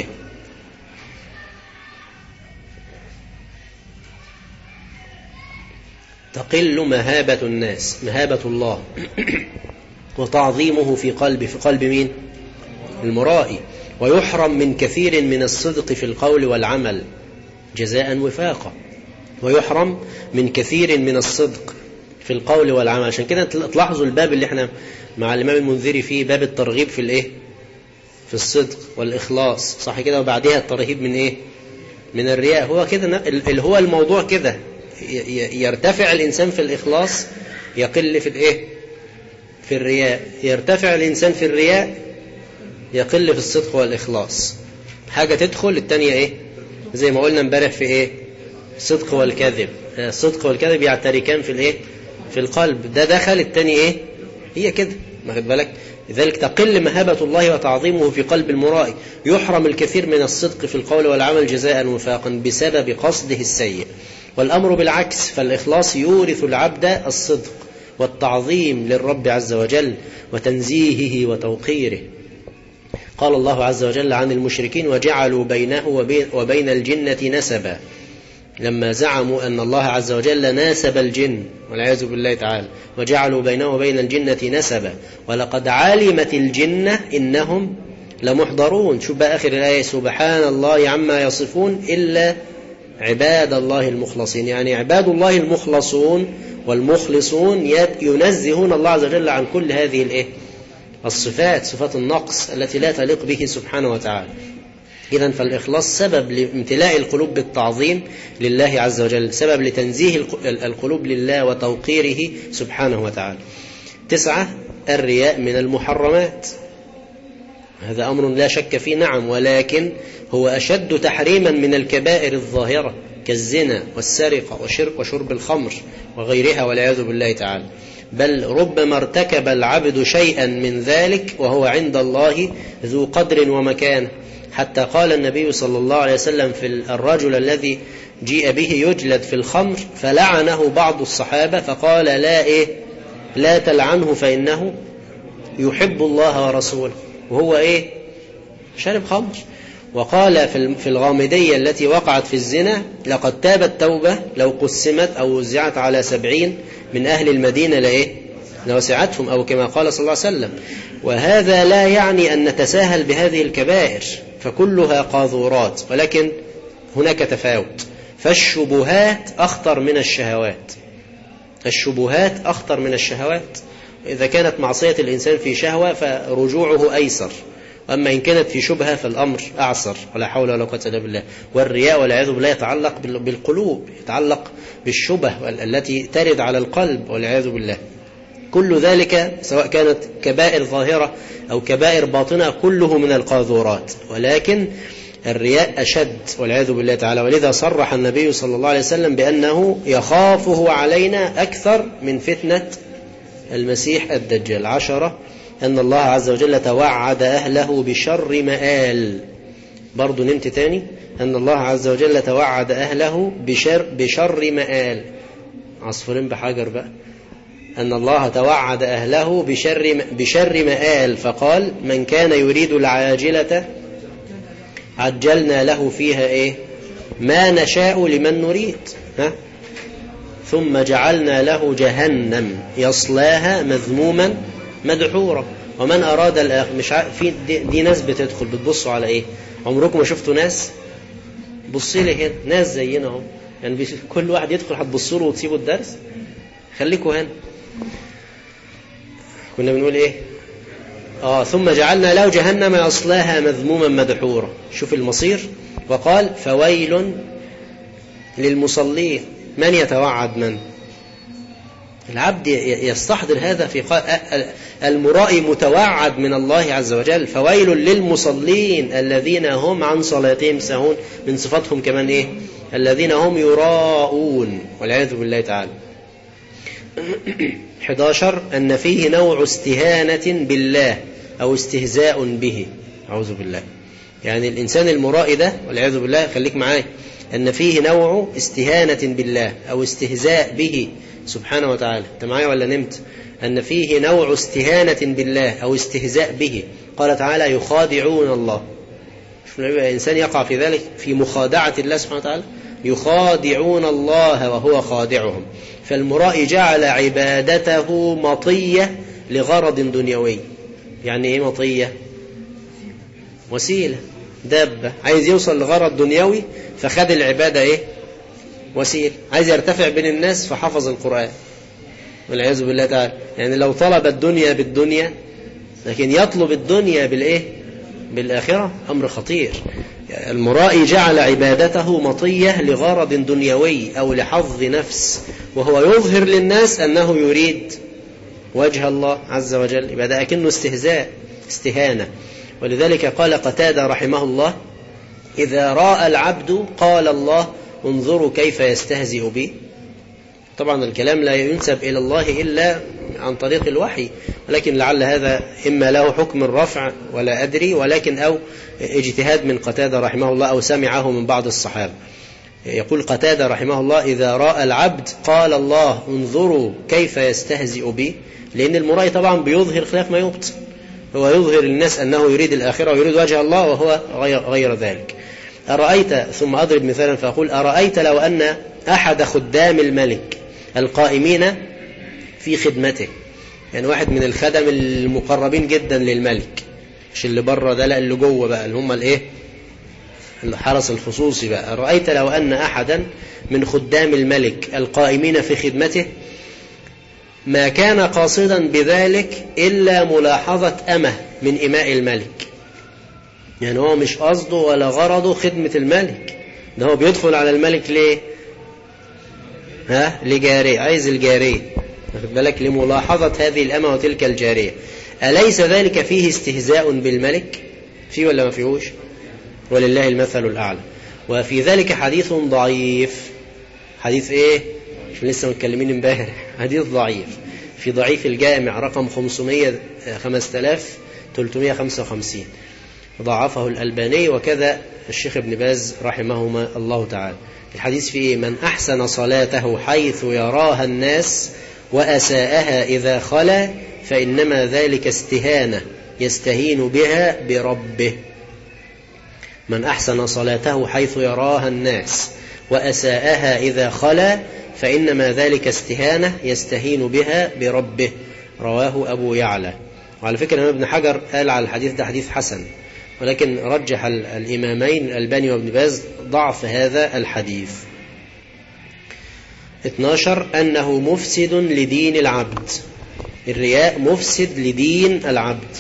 تقل مهابة الناس، مهابة الله وتعظيمه في قلبه. في قلب مين؟ المرائي. ويحرم من كثير من الصدق في القول والعمل جزاء وفاقا. ويحرم من كثير من الصدق في القول والعمل. عشان كده تلاحظوا الباب اللي احنا مع الإمام المنذري فيه، باب الترغيب في الايه؟ في الصدق والإخلاص، صح كده؟ وبعدها الترهيب من ايه؟ من الرياء. هو كده اللي هو الموضوع كده، يرتفع الإنسان في الإخلاص يقل في الايه؟ في الرياء. يرتفع الإنسان في الرياء يقل في الصدق والإخلاص. حاجة تدخل التانية ايه؟ زي ما قلنا امبارح في ايه؟ الصدق والكذب. الصدق والكذب يعتركان في الايه؟ في القلب. ده دخل، التاني ايه؟ هي كده، ما خد بالك. لذلك تقل مهابة الله وتعظيمه في قلب المرائي. يحرم الكثير من الصدق في القول والعمل جزاء وفاقا بسبب قصده السيء. والأمر بالعكس، فالإخلاص يورث العبد الصدق والتعظيم للرب عز وجل وتنزيهه وتوقيره. قال الله عز وجل عن المشركين: وجعلوا بينه وبين الجنة نسبا، لما زعموا أن الله عز وجل ناسب الجن والعياذ بالله تعالى، وجعلوا بينه وبين الجنة نسبا ولقد علمت الجنة إنهم لمحضرون. شوف بقى آخر الآية: سبحان الله عما يصفون إلا عباد الله المخلصين. يعني عباد الله المخلصون والمخلصون ينزهون الله عز وجل عن كل هذه الصفات، صفات النقص التي لا تليق به سبحانه وتعالى. إذن فالإخلاص سبب لامتلاء القلوب بالتعظيم لله عز وجل، سبب لتنزيه القلوب لله وتوقيره سبحانه وتعالى. 9 الرياء من المحرمات، هذا أمر لا شك فيه، نعم، ولكن هو أشد تحريما من الكبائر الظاهرة كالزنا والسرقة وشرب الخمر وغيرها والعياذ بالله تعالى، بل ربما ارتكب العبد شيئا من ذلك وهو عند الله ذو قدر ومكانه، حتى قال النبي صلى الله عليه وسلم في الرجل الذي جيء به يجلد في الخمر فلعنه بعض الصحابة فقال لا تلعنه فإنه يحب الله ورسوله، وهو شرب خمر. وقال في الغامدية التي وقعت في الزنا لقد تابت توبة لو قسمت أو وزعت على 70 من أهل المدينة لوسعتهم، أو كما قال صلى الله عليه وسلم. وهذا لا يعني أن نتساهل بهذه الكبائر، فكلها قاذورات، ولكن هناك تفاوت، فالشبهات أخطر من الشهوات. الشبهات أخطر من الشهوات. إذا كانت معصية الإنسان في شهوة فرجوعه أيسر، وأما إن كانت في شبهة فالأمر أعسر، ولا حول ولا قوة إلا بالله. والرياء والعياذ بالله يتعلق بالقلوب، يتعلق بالشبه التي ترد على القلب والعياذ بالله. كل ذلك سواء كانت كبائر ظاهرة أو كبائر باطنة كله من القاذورات، ولكن الرياء أشد والعياذ بالله تعالى. ولذا صرح النبي صلى الله عليه وسلم بأنه يخافه علينا أكثر من فتنة المسيح الدجال. 10 أن الله عز وجل توعد أهله بشر مآل. برضو نمت تاني، أن الله عز وجل توعد أهله بشر مآل. عصفورين بحجر بقى. أن الله توعد أهله بشر مآل، فقال من كان يريد العاجلة عجلنا له فيها ما نشاء لمن نريد، ثم جعلنا له جهنم يصلاها مذموما مدحورا. ومن أراد الآخر مش في دي ناس بتدخل بتبصوا على عمركم ما شفتوا ناس؟ بصي لي هنا ناس زينا هم، يعني كل واحد يدخل هتبصوا له وتسيبوا الدرس؟ خليكوا هنا. كنا بنقول ثم جعلنا له جهنم يصلاها مذموما مدحورا. شوف المصير. وقال فويل للمصلين. من يتوعد من؟ العبد يستحضر هذا في المرائي متوعد من الله عز وجل. فويل للمصلين الذين هم عن صلاتهم ساهون، من صفاتهم كمان الذين هم يراءون والعياذ بالله تعالى. 11 أن فيه نوع استهانة بالله أو استهزاء به، أعوذ بالله. يعني الإنسان المرائي ده والعياذ بالله، خليك معايا، أن فيه نوع استهانة بالله أو استهزاء به سبحانه وتعالى. أنت معايا ولا نمت؟ أن فيه نوع استهانة بالله أو استهزاء به. قال تعالى يخادعون الله. شوف الإنسان يقع في ذلك، في مخادعة الله سبحانه وتعالى. يخادعون الله وهو خادعهم. فالمرائي جعل عبادته مطية لغرض دنيوي. يعني ايه مطية؟ وسيلة، دابة، عايز يوصل لغرض دنيوي فخد العبادة وسيلة. عايز يرتفع بين الناس فحفظ القرآن والعياذ بالله تعالى. يعني لو طلب الدنيا بالدنيا، لكن يطلب الدنيا بالآخرة، أمر خطير. المرائي جعل عبادته مطية لغرض دنيوي أو لحظ نفس، وهو يظهر للناس أنه يريد وجه الله عز وجل. يبقى ده أكنه استهزاء، استهانة. ولذلك قال قتادة رحمه الله إذا راى العبد قال الله انظروا كيف يستهزئ بي. طبعا الكلام لا ينسب إلى الله إلا عن طريق الوحي، ولكن لعل هذا إما له حكم الرفع ولا أدري، ولكن أو اجتهاد من قتادة رحمه الله أو سمعه من بعض الصحابة. يقول قتادة رحمه الله إذا رأى العبد قال الله انظروا كيف يستهزئ بي، لأن المرائي طبعا بيظهر خلاف ما يبطن. هو يظهر للناس أنه يريد الآخرة ويريد وجه الله وهو غير ذلك. أرأيت، ثم أضرب مثالا فأقول أرأيت لو أن أحد خدام الملك القائمين في خدمته، يعني واحد من الخدم المقربين جدا للملك، مش اللي بره ده، لا اللي جوه بقى، اللي هم الحرس الخصوصي بقى. أرأيت لو أن أحدا من خدام الملك القائمين في خدمته ما كان قاصدا بذلك إلا ملاحظة أمه من إماء الملك، يعني هو مش قصده ولا غرضه خدمة الملك، ده هو بيدخل على الملك ليه؟ لجارية، عايز الجارية، واخد بالك، لملاحظة هذه الأمة وتلك الجارية. أليس ذلك فيه استهزاء بالملك؟ فيه ولا ما فيهوش؟ ولله المثل الأعلى. وفي ذلك حديث ضعيف. حديث إيه؟ مش لسه متكلمين امبارح، حديث ضعيف في ضعيف الجامع رقم 5355، ضعفه الألباني وكذا الشيخ ابن باز رحمهما الله تعالى. الحديث فيه: من أحسن صلاته حيث يراها الناس وأساءها إذا خلا فإنما ذلك استهانة يستهين بها بربه. من أحسن صلاته حيث يراها الناس وأساءها إذا خلا فإنما ذلك استهانة يستهين بها بربه. رواه أبو يعلى. وعلى فكرة ابن حجر قال على الحديث ده حديث حسن، ولكن رجح الإمامين الألباني وابن باز ضعف هذا الحديث. 12 أنه مفسد لدين العبد. الرياء مفسد لدين العبد،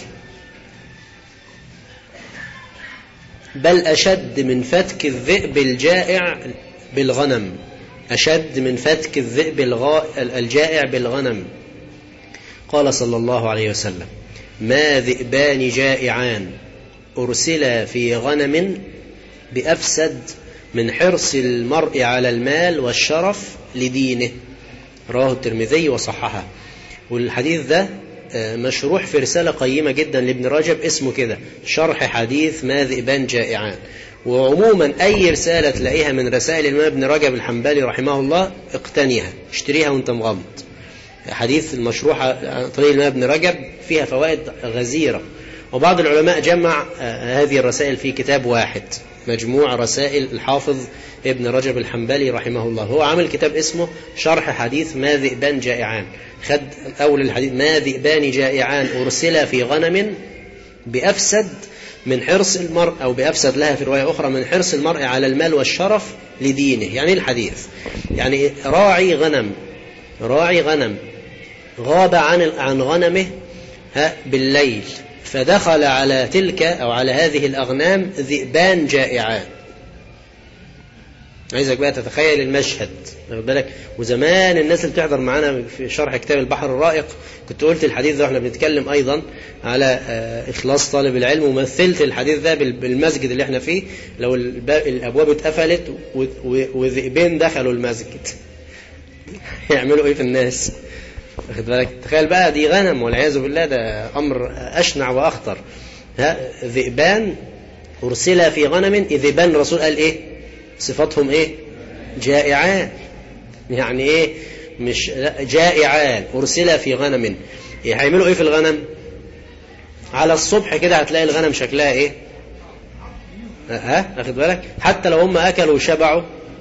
بل أشد من فتك الذئب الجائع بالغنم، أشد من فتك الذئب الجائع بالغنم. قال صلى الله عليه وسلم: ما ذئبان جائعان أرسلا في غنم بأفسد من حرص المرء على المال والشرف لدينه. رواه الترمذي وصححه. والحديث ده مشروح في رسالة قيمة جدا لابن رجب اسمه كده، شرح حديث ما ذئبان جائعان. وعموما أي رسالة تلاقيها من رسائل الإمام ابن رجب الحنبلي رحمه الله اقتنيها، اشتريها وانت مغمض. حديث المشروحة عن طريق الإمام ابن رجب فيها فوائد غزيرة، وبعض العلماء جمع هذه الرسائل في كتاب واحد، مجموع رسائل الحافظ ابن رجب الحنبلي رحمه الله. هو عمل كتاب اسمه شرح حديث ما ذئبان جائعان. خد أول الحديث: ما ذئبان جائعان أرسلا في غنم بأفسد من حرص المرء، أو بأفسد لها في رواية أخرى من حرص المرء على المال والشرف لدينه. يعني الحديث يعني راعي غنم غاب عن غنمه بالليل، فدخل على تلك أو على هذه الأغنام ذئبان جائعان. عايزك بقى تتخيل المشهد، واخد بالك. وزمان الناس اللي بتحضر معانا في شرح كتاب البحر الرائق كنت قلت الحديث ده واحنا بنتكلم أيضا على إخلاص طالب العلم، ومثلت الحديث ده بالمسجد اللي احنا فيه. لو الأبواب اتقفلت وذئبين دخلوا المسجد يعملوا ايه في الناس؟ واخد بالك. تخيل بقى دي غنم والعياذ بالله، ده أمر أشنع وأخطر. ذئبان أرسل في غنم. ذئبان الرسول قال إيه؟ صفتهم إيه؟ جائعان. يعني إيه؟ مش جائعان أرسل في غنم. هيعملوا إيه في الغنم؟ على الصبح كده هتلاقي الغنم شكلها إيه؟ واخد بالك. حتى لو هم أكلوا وشبعوا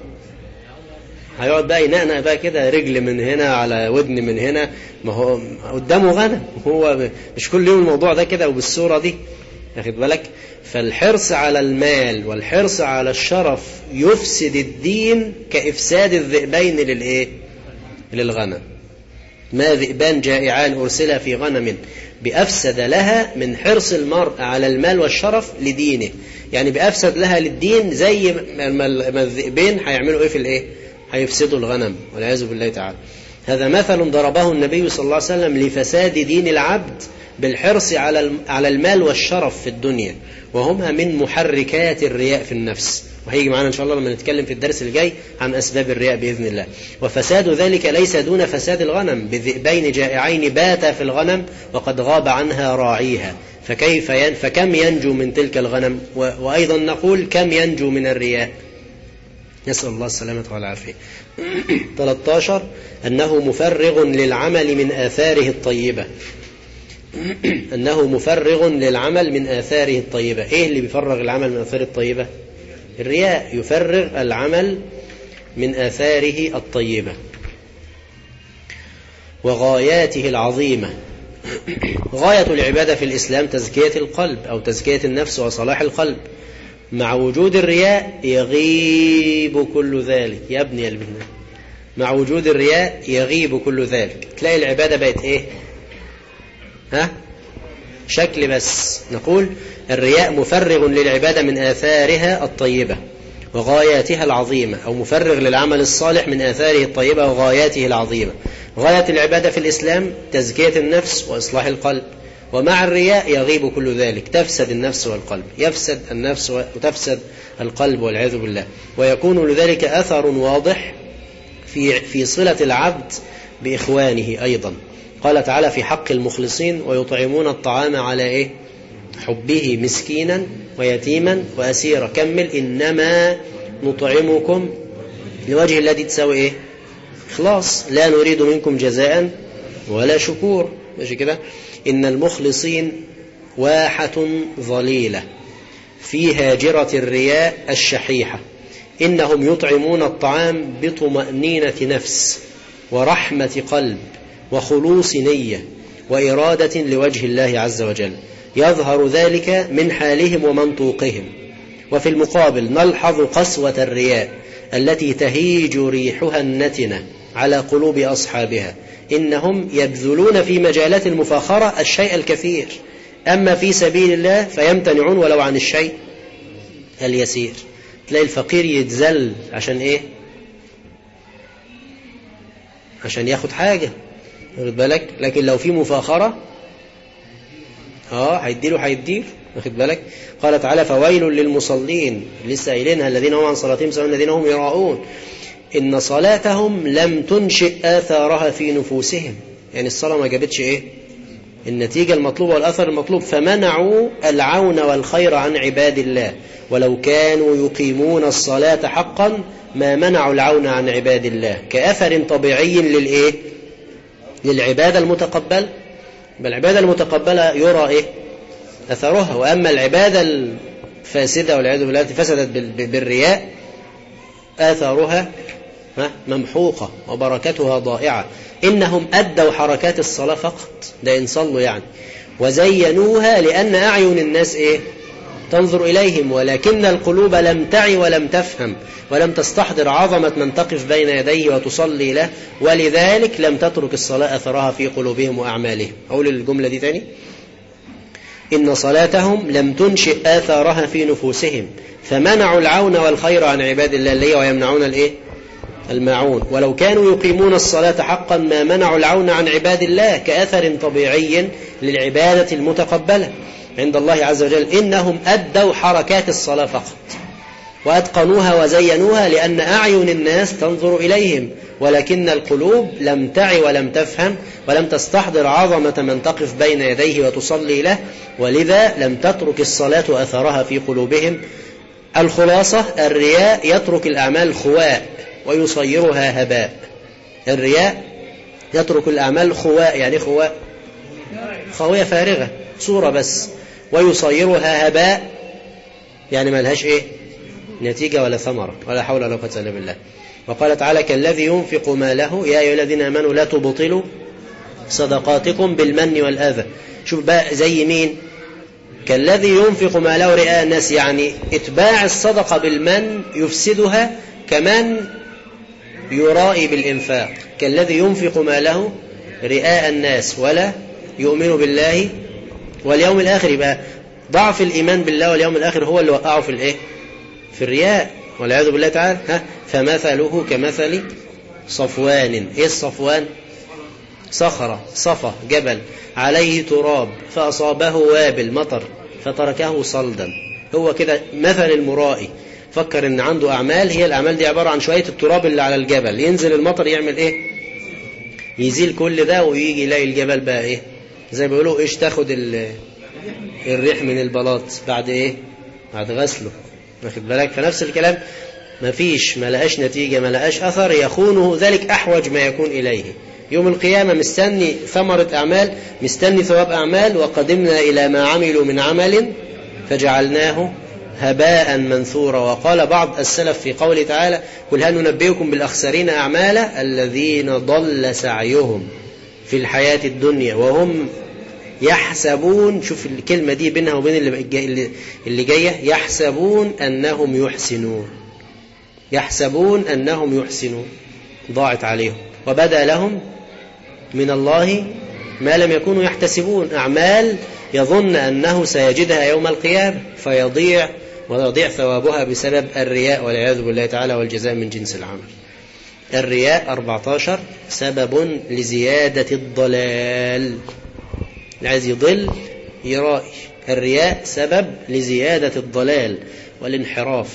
هيقعد بقى ينقنق بقى كده، رجل من هنا على ودن من هنا، ما هو قدامه غنم، هو مش كل يوم الموضوع ده كده وبالصورة دي، واخد بالك. فالحرص على المال والحرص على الشرف يفسد الدين كإفساد الذئبين للغنم. ما ذئبان جائعان أرسل في غنم بأفسد لها من حرص المرء على المال والشرف لدينه. يعني بأفسد لها للدين، زي ما الذئبين هيعملوا إيه في هيفسدوا الغنم والعياذ بالله تعالى. هذا مثل ضربه النبي صلى الله عليه وسلم لفساد دين العبد بالحرص على المال والشرف في الدنيا، وهما من محركات الرياء في النفس. وهيجي معنا إن شاء الله لما نتكلم في الدرس الجاي عن أسباب الرياء بإذن الله. وفساد ذلك ليس دون فساد الغنم، بذئبين جائعين باتا في الغنم وقد غاب عنها راعيها، فكم ينجو من تلك الغنم؟ وأيضا نقول كم ينجو من الرياء؟ نسأل الله السلامة والعافية. 13 أنه مفرغ للعمل من آثاره الطيبة. أنه مفرغ للعمل من آثاره الطيبة. إيه اللي بيفرغ العمل من آثاره الطيبة؟ الرياء يفرغ العمل من آثاره الطيبة. وغاياته العظيمة. غاية العبادة في الإسلام تزكية القلب أو تزكية النفس وصلاح القلب. مع وجود الرياء يغيب كل ذلك. يا ابني البناء، مع وجود الرياء يغيب كل ذلك. تلاقي العبادة بقت إيه؟ شكل بس. نقول الرياء مفرغ للعبادة من آثارها الطيبة وغاياتها العظيمة، أو مفرغ للعمل الصالح من آثاره الطيبة وغاياته العظيمة. غاية العبادة في الإسلام تزكية النفس وإصلاح القلب، ومع الرياء يغيب كل ذلك، تفسد النفس والقلب، يفسد النفس وتفسد القلب والعياذ بالله. ويكون لذلك أثر واضح في صلة العبد بإخوانه أيضا. قال تعالى في حق المخلصين: ويطعمون الطعام على حبه مسكينا ويتيما وأسيرا. كمل: إنما نطعمكم لوجه الذي تساوي إخلاص، لا نريد منكم جزاء ولا شكور. ماشي كده. إن المخلصين واحة ظليلة في هاجرة الرياء الشحيحة، إنهم يطعمون الطعام بطمأنينة نفس ورحمة قلب وخلوص نية وإرادة لوجه الله عز وجل، يظهر ذلك من حالهم ومنطوقهم. وفي المقابل نلحظ قسوة الرياء التي تهيج ريحها النتنة على قلوب أصحابها. إنهم يبذلون في مجالات المفاخرة الشيء الكثير، أما في سبيل الله فيمتنعون ولو عن الشيء اليسير. تلاقي الفقير يتذل عشان عشان ياخد حاجة، واخد بالك؟ لكن لو في مفاخرة هيديله، واخد بالك؟ قال تعالى: فويل للمصلين، لسه قايلينها: الذين هم عن صلاتهم ساهون الذين هم يراءون. إن صلاتهم لم تنشئ آثارها في نفوسهم، يعني الصلاة ما جابتش النتيجة المطلوبة والأثر المطلوب. فمنعوا العون والخير عن عباد الله، ولو كانوا يقيمون الصلاة حقا ما منعوا العون عن عباد الله، كأثر طبيعي للعبادة المتقبلة. بل العبادة المتقبلة يرى أثرها، وأما العبادة الفاسدة والعياذ بالله التي فسدت بالرياء آثارها ممحوقة وبركتها ضائعة. إنهم أدوا حركات الصلاة فقط، ده إن صلوا يعني، وزينوها لأن أعين الناس تنظر إليهم، ولكن القلوب لم تعي ولم تفهم ولم تستحضر عظمة من تقف بين يديه وتصلي له، ولذلك لم تترك الصلاة أثرها في قلوبهم وأعمالهم. أقول الجملة دي تاني: إن صلاتهم لم تنشئ آثارها في نفوسهم، فمنعوا العون والخير عن عباد الله اللي ويمنعون الماعون. ولو كانوا يقيمون الصلاة حقا ما منعوا العون عن عباد الله، كأثر طبيعي للعبادة المتقبلة عند الله عز وجل. إنهم أدوا حركات الصلاة فقط وأتقنوها وزينوها لأن أعين الناس تنظر إليهم، ولكن القلوب لم تعي ولم تفهم ولم تستحضر عظمة من تقف بين يديه وتصلي له، ولذا لم تترك الصلاة أثرها في قلوبهم. الخلاصة: الرياء يترك الأعمال خواء ويصيرها هباء. الرياء يترك الأعمال خواء، يعني خواء خاوية فارغة، صورة بس، ويصيرها هباء، يعني ما لهاش نتيجة ولا ثمرة ولا حول ولا قوة إلا بالله. وقال تعالى: كالذي ينفق ماله يا أيها الذين آمنوا لا تبطلوا صدقاتكم بالمن والأذى. شوف بقى زي مين؟ كالذي ينفق ماله رئاء الناس، يعني اتباع الصدقة بالمن يفسدها، كمان يرائي بالإنفاق. كالذي ينفق ماله رئاء الناس ولا يؤمن بالله واليوم الآخر. يبقى ضعف الإيمان بالله واليوم الآخر هو اللي وقعه في الرياء والعياذ بالله تعالى. فمثله كمثل صفوان. الصفوان؟ صخرة، صفا، جبل عليه تراب فأصابه وابل مطر فتركه صلدا. هو كده مثل المرائي. فكر ان عنده أعمال، هي الأعمال دي عبارة عن شوية التراب اللي على الجبل، ينزل المطر يعمل يزيل كل ده، ويجي يلاقي الجبل بقى زي ما بيقولوا تاخد الريح من البلاط بعد بعد غسله، واخد بالك؟ فنفس الكلام، ما لقاش نتيجة، ما لقاش أثر، يخونه ذلك أحوج ما يكون إليه يوم القيامة. مستني ثمرة أعمال، مستني ثواب أعمال. وقدمنا إلى ما عملوا من عمل فجعلناه هباء منثورا. وقال بعض السلف في قوله تعالى: قل هل ننبئكم بالأخسرين أعمالا الذين ضل سعيهم في الحياة الدنيا وهم يحسبون. شوف الكلمة دي بينها وبين اللي جاية: يحسبون أنهم يحسنون. يحسبون أنهم يحسنون، ضاعت عليهم. وبدأ لهم من الله ما لم يكونوا يحتسبون. أعمال يظن أنه سيجدها يوم القيامة فيضيع ويضيع ثوابها بسبب الرياء والعياذ بالله تعالى، والجزاء من جنس العمل. الرياء 14 سبب لزيادة الضلال. عايز يضل يرائي. الرياء سبب لزيادة الضلال والانحراف.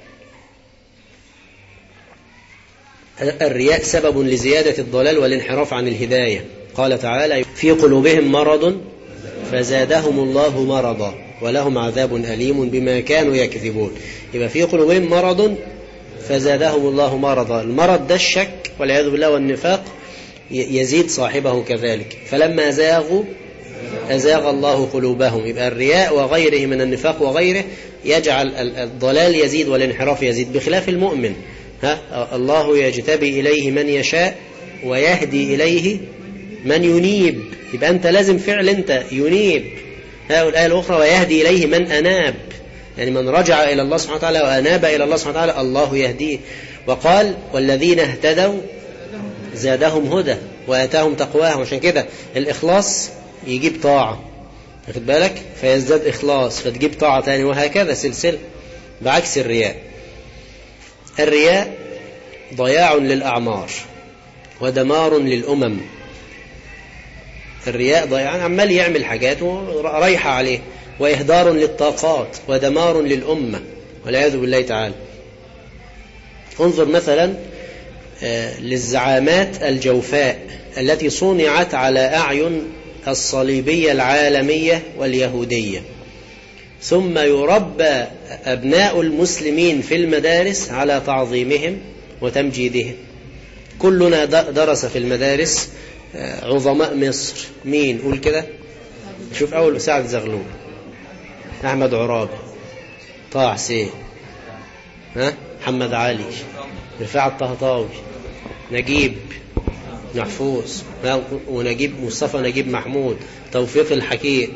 الرياء سبب لزيادة الضلال والانحراف عن الهداية. قال تعالى في قلوبهم مرض فزادهم الله مرضا ولهم عذاب أليم بما كانوا يكذبون. يبقى في قلوبهم مرض فزادهم الله مرضا. المرض ده الشك والعياذ بالله والنفاق يزيد صاحبه كذلك. فلما زاغوا أزاغ الله قلوبهم. يبقى الرياء وغيره من النفاق وغيره يجعل الضلال يزيد والانحراف يزيد، بخلاف المؤمن. الله يجتبي إليه من يشاء ويهدي إليه من ينيب. يبقى أنت لازم فعل أنت ينيب. الآية الأخرى ويهدي إليه من أناب، يعني من رجع إلى الله سبحانه وتعالى وأناب إلى الله سبحانه وتعالى الله يهديه. وقال والذين اهتدوا زادهم هدى وآتاهم تقواهم. عشان كده الإخلاص يجيب طاعة، واخد بالك، فيزداد إخلاص فتجيب طاعة تاني، وهكذا سلسلة، بعكس الرياء. الرياء ضياع للأعمار ودمار للأمم. الرياء ضياع، عمال يعمل حاجات ورايحة عليه، وإهدار للطاقات ودمار للأمة والعياذ بالله تعالى. انظر مثلا للزعامات الجوفاء التي صنعت على أعين الصليبية العالمية واليهودية، ثم يربى أبناء المسلمين في المدارس على تعظيمهم وتمجيدهم. كلنا درس في المدارس عظماء مصر. مين؟ قول كده. شوف أول سعد زغلول، أحمد عرابي، طه حسين، محمد علي، رفاعة الطهطاوي، نجيب محفوظ، ونجيب مصطفى، نجيب محمود، توفيق الحكيم،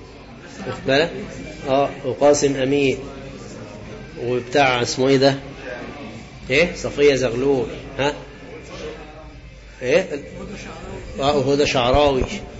وقاسم أمين، وبتاع اسمه ايه ده، صفية زغلول، وهدى شعراوي،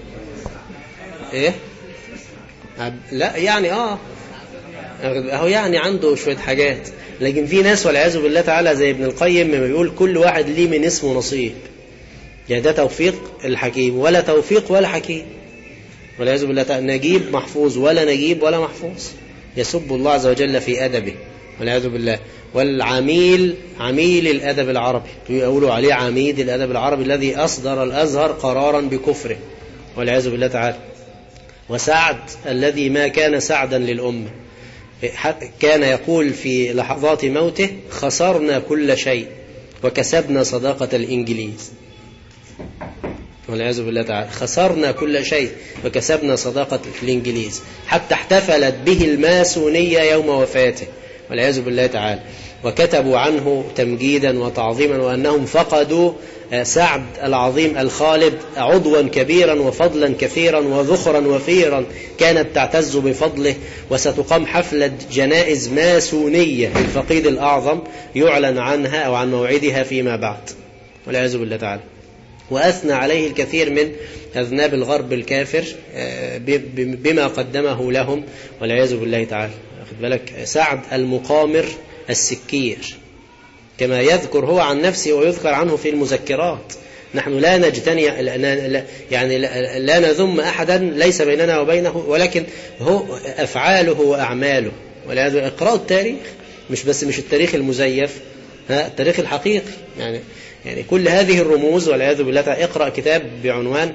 لا يعني هو يعني عنده شوية حاجات. لكن في ناس والعياذ بالله تعالى زي ابن القيم ما بيقول كل واحد ليه من اسمه نصيب. يعني ده توفيق الحكيم ولا توفيق ولا حكيم والعياذ بالله تعالى. نجيب محفوظ ولا نجيب ولا محفوظ، يسب الله عز وجل في أدبه والعياذ بالله. والعميل عميل الأدب العربي، يقولوا عليه عميد الأدب العربي الذي أصدر الأزهر قرارا بكفره والعياذ بالله تعالى. وسعد الذي ما كان سعدا للأمة، كان يقول في لحظات موته خسرنا كل شيء وكسبنا صداقة الإنجليز والعياذ بالله تعالى. خسرنا كل شيء وكسبنا صداقة الإنجليز، حتى احتفلت به الماسونية يوم وفاته والعياذ بالله تعالى، وكتبوا عنه تمجيدا وتعظيما، وأنهم فقدوا سعد العظيم الخالد عضوا كبيرا وفضلا كثيرا وذخرا وفيرا كانت تعتز بفضله. وستقام حفلة جنائز ماسونية للفقيد الأعظم يعلن عنها أو عن موعدها فيما بعد والعياذ بالله تعالى. وأثنى عليه الكثير من أذناب الغرب الكافر بما قدمه لهم والعياذ بالله تعالى. أخذ بالك، سعد المقامر السكير كما يذكر هو عن نفسه ويذكر عنه في المذكرات. نحن لا نجتني يعني لا نذم أحدا ليس بيننا وبينه، ولكن هو أفعاله وأعماله والعياذ. اقرأوا التاريخ، مش التاريخ المزيف، التاريخ الحقيقي. يعني كل هذه الرموز والعياذ بالله تعالى. اقرأ كتاب بعنوان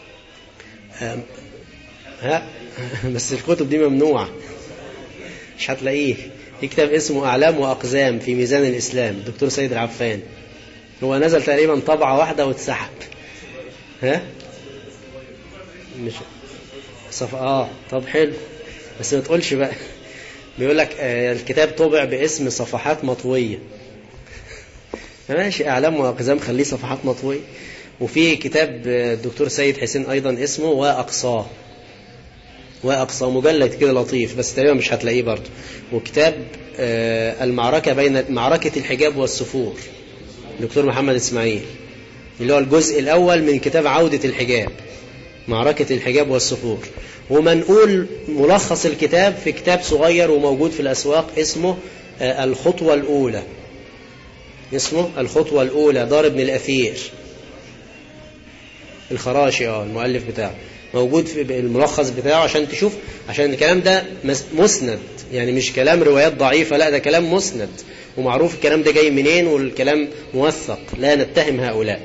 بس الكتب دي ممنوعة، مش هتلاقيه. في كتاب اسمه أعلام وأقزام في ميزان الإسلام، دكتور سيد العفان. هو نزل تقريبا طبعة واحدة واتسحب. مش طب حلو، بس ما تقولش بقى. بيقول لك الكتاب طبع باسم صفحات مطوية. ماشي، أعلام وأقزام خليه صفحات مطوية. وفي كتاب الدكتور سيد حسين أيضا اسمه وأقصاه، مجلد كده لطيف، بس تقريبا مش هتلاقيه برضه. وكتاب المعركة بين معركة الحجاب والسفور، دكتور محمد إسماعيل، اللي هو الجزء الأول من كتاب عودة الحجاب، معركة الحجاب والسفور. ومنقول ملخص الكتاب في كتاب صغير وموجود في الأسواق اسمه الخطوة الأولى، اسمه الخطوة الأولى، دار ابن الأثير الخراشي، المؤلف بتاعه موجود في الملخص بتاعه عشان تشوف، عشان الكلام ده مسند، يعني مش كلام روايات ضعيفة، لا ده كلام مسند ومعروف الكلام ده جاي منين، والكلام موثق، لا نتهم هؤلاء.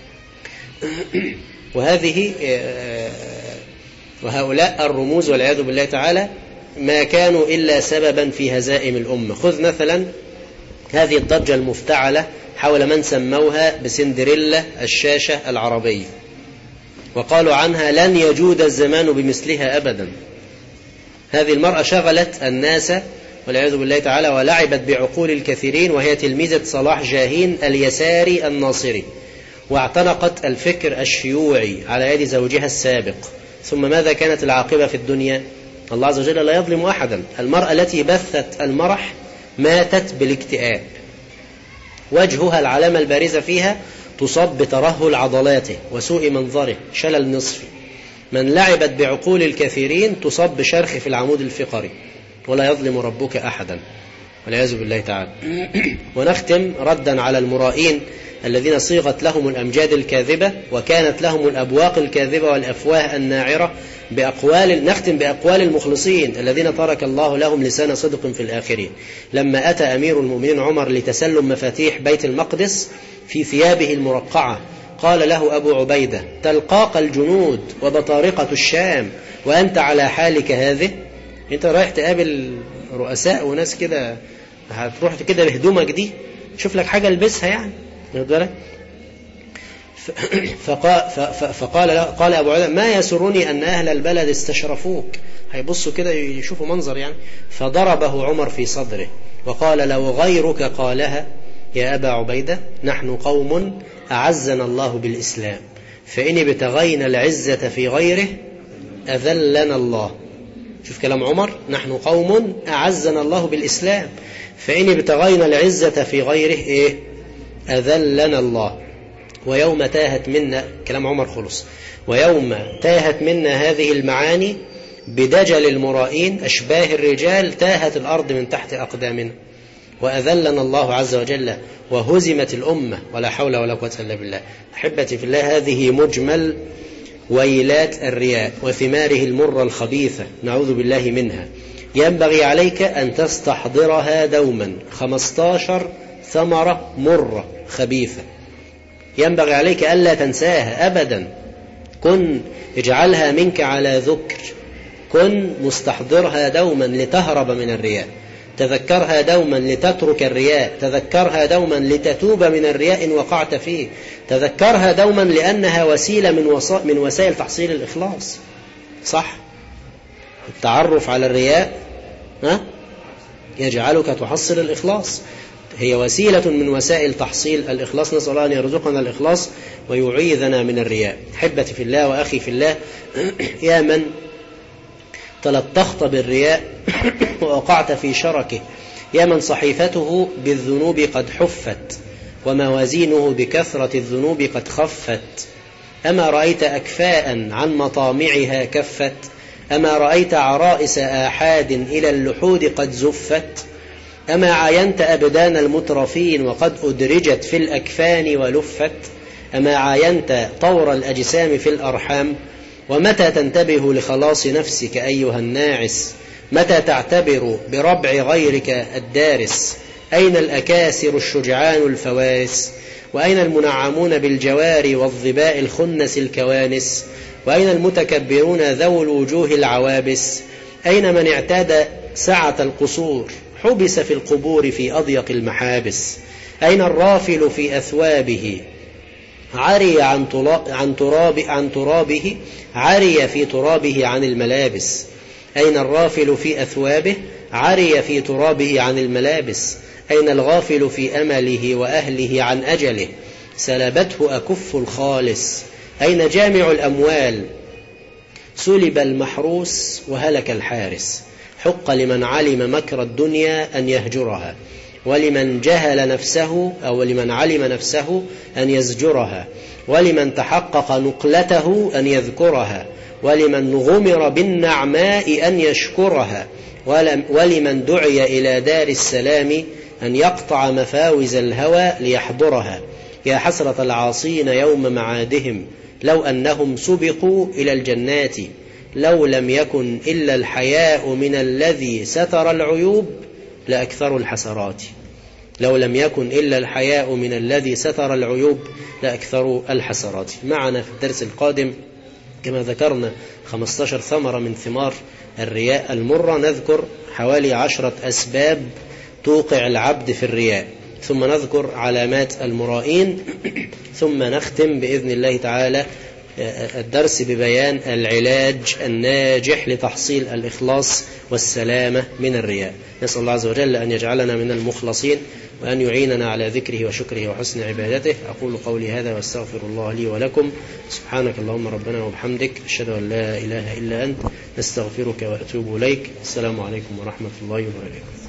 وهؤلاء الرموز والعياذ بالله تعالى ما كانوا إلا سببا في هزائم الأمة. خذ مثلا هذه الضجة المفتعلة حول من سموها بسندريلا الشاشة العربية، وقالوا عنها لن يجود الزمان بمثلها أبدا. هذه المرأة شغلت الناس والعياذ بالله تعالى ولعبت بعقول الكثيرين، وهي تلميذة صلاح جاهين اليساري الناصري، واعتنقت الفكر الشيوعي على يد زوجها السابق. ثم ماذا كانت العاقبة في الدنيا؟ الله عز وجل لا يظلم أحدا. المرأة التي بثت المرح ماتت بالاكتئاب، وجهها العلامة البارزة فيها تصاب بترهل عضلاته وسوء منظره، شلل نصفي. من لعبت بعقول الكثيرين تصاب بشرخ في العمود الفقري، ولا يظلم ربك أحدا والعياذ بالله تعالى. ونختم ردا على المرائين الذين صيغت لهم الأمجاد الكاذبة وكانت لهم الأبواق الكاذبة والأفواه الناعرة نختم بأقوال المخلصين الذين ترك الله لهم لسان صدق في الآخرين. لما أتى أمير المؤمنين عمر لتسلم مفاتيح بيت المقدس في ثيابه المرقعة، قال له أبو عبيدة: تلقاك الجنود وبطارقة الشام وأنت على حالك هذه؟ أنت رايح تقابل رؤساء وناس كده، هتروح كده بهدومك دي، شوف لك حاجة البسها يعني. قال أبو عبيدة: ما يسرني أن أهل البلد استشرفوك، هيبصوا كده يشوفوا منظر يعني. فضربه عمر في صدره وقال: لو غيرك قالها يا أبا عبيدة نحن قوم أعزنا الله بالإسلام، فإن ابتغينا العزة في غيره أذلنا الله. شوف كلام عمر، نحن قوم أعزنا الله بالإسلام، فإن ابتغينا العزة في غيره أذلنا الله. ويوم تاهت منا، كلام عمر خلص، ويوم تاهت منا هذه المعاني بدجل المرائين أشباه الرجال، تاهت الأرض من تحت أقدامنا وأذلنا الله عز وجل وهزمت الأمة، ولا حول ولا قوة إلا بالله. أحبتي في الله، هذه مجمل ويلات الرياء وثماره المرة الخبيثة، نعوذ بالله منها. ينبغي عليك أن تستحضرها دوما، 15 ثمرة مرة خبيثة ينبغي عليك ألا تنساها أبدا. اجعلها منك على ذكر، كن مستحضرها دوما لتهرب من الرياء، تذكرها دوما لتترك الرياء، تذكرها دوما لتتوب من الرياء إن وقعت فيه، تذكرها دوما لأنها وسيلة من وسائل تحصيل الإخلاص. صح؟ التعرف على الرياء يجعلك تحصل الإخلاص، هي وسيلة من وسائل تحصيل الإخلاص. نسأل الله أن يرزقنا الإخلاص ويعيذنا من الرياء. حبتي في الله وأخي في الله، يا من تلطخت بالرياء ووقعت في شركه، يا من صحيفته بالذنوب قد حفت وموازينه بكثرة الذنوب قد خفت، أما رأيت أكفاء عن مطامعها كفت، أما رأيت عرائس آحاد إلى اللحود قد زفت، أما عاينت أبدان المترفين وقد أدرجت في الأكفان ولفت، أما عاينت طور الأجسام في الأرحام. ومتى تنتبه لخلاص نفسك أيها الناعس؟ متى تعتبر بربع غيرك الدارس؟ أين الأكاسر الشجعان الفوارس؟ وأين المنعمون بالجوار والظباء الخنس الكوانس؟ وأين المتكبرون ذو الوجوه العوابس؟ أين من اعتاد سعة القصور حبس في القبور في أضيق المحابس؟ أين الرافل في أثوابه عري عن ترابه عري في ترابه عن الملابس؟ أين الرافل في أثوابه عري في ترابه عن الملابس؟ أين الغافل في أمله وأهله عن أجله سلبته أكف الخالص؟ أين جامع الأموال سلب المحروس وهلك الحارس؟ حق لمن علم مكر الدنيا أن يهجرها، ولمن جهل نفسه أو لمن علم نفسه أن يزجرها، ولمن تحقق نقلته أن يذكرها، ولمن غمر بالنعماء أن يشكرها، ولمن دعي إلى دار السلام أن يقطع مفاوز الهوى ليحضرها. يا حسرة العاصين يوم معادهم لو أنهم سبقوا إلى الجنات، لو لم يكن إلا الحياء من الذي ستر العيوب لأكثر الحسرات. لو لم يكن إلا الحياء من الذي ستر العيوب لأكثر الحسرات. معنا في الدرس القادم كما ذكرنا 15 ثمرة من ثمار الرياء المرة، نذكر حوالي 10 أسباب توقع العبد في الرياء، ثم نذكر علامات المرائين، ثم نختم بإذن الله تعالى الدرس ببيان العلاج الناجح لتحصيل الإخلاص والسلامة من الرياء. نسأل الله عز وجل أن يجعلنا من المخلصين، وأن يعيننا على ذكره وشكره وحسن عبادته. أقول قولي هذا واستغفر الله لي ولكم. سبحانك اللهم ربنا وبحمدك، أشهد أن لا إله إلا أنت، نستغفرك وأتوب إليك. السلام عليكم ورحمة الله وبركاته.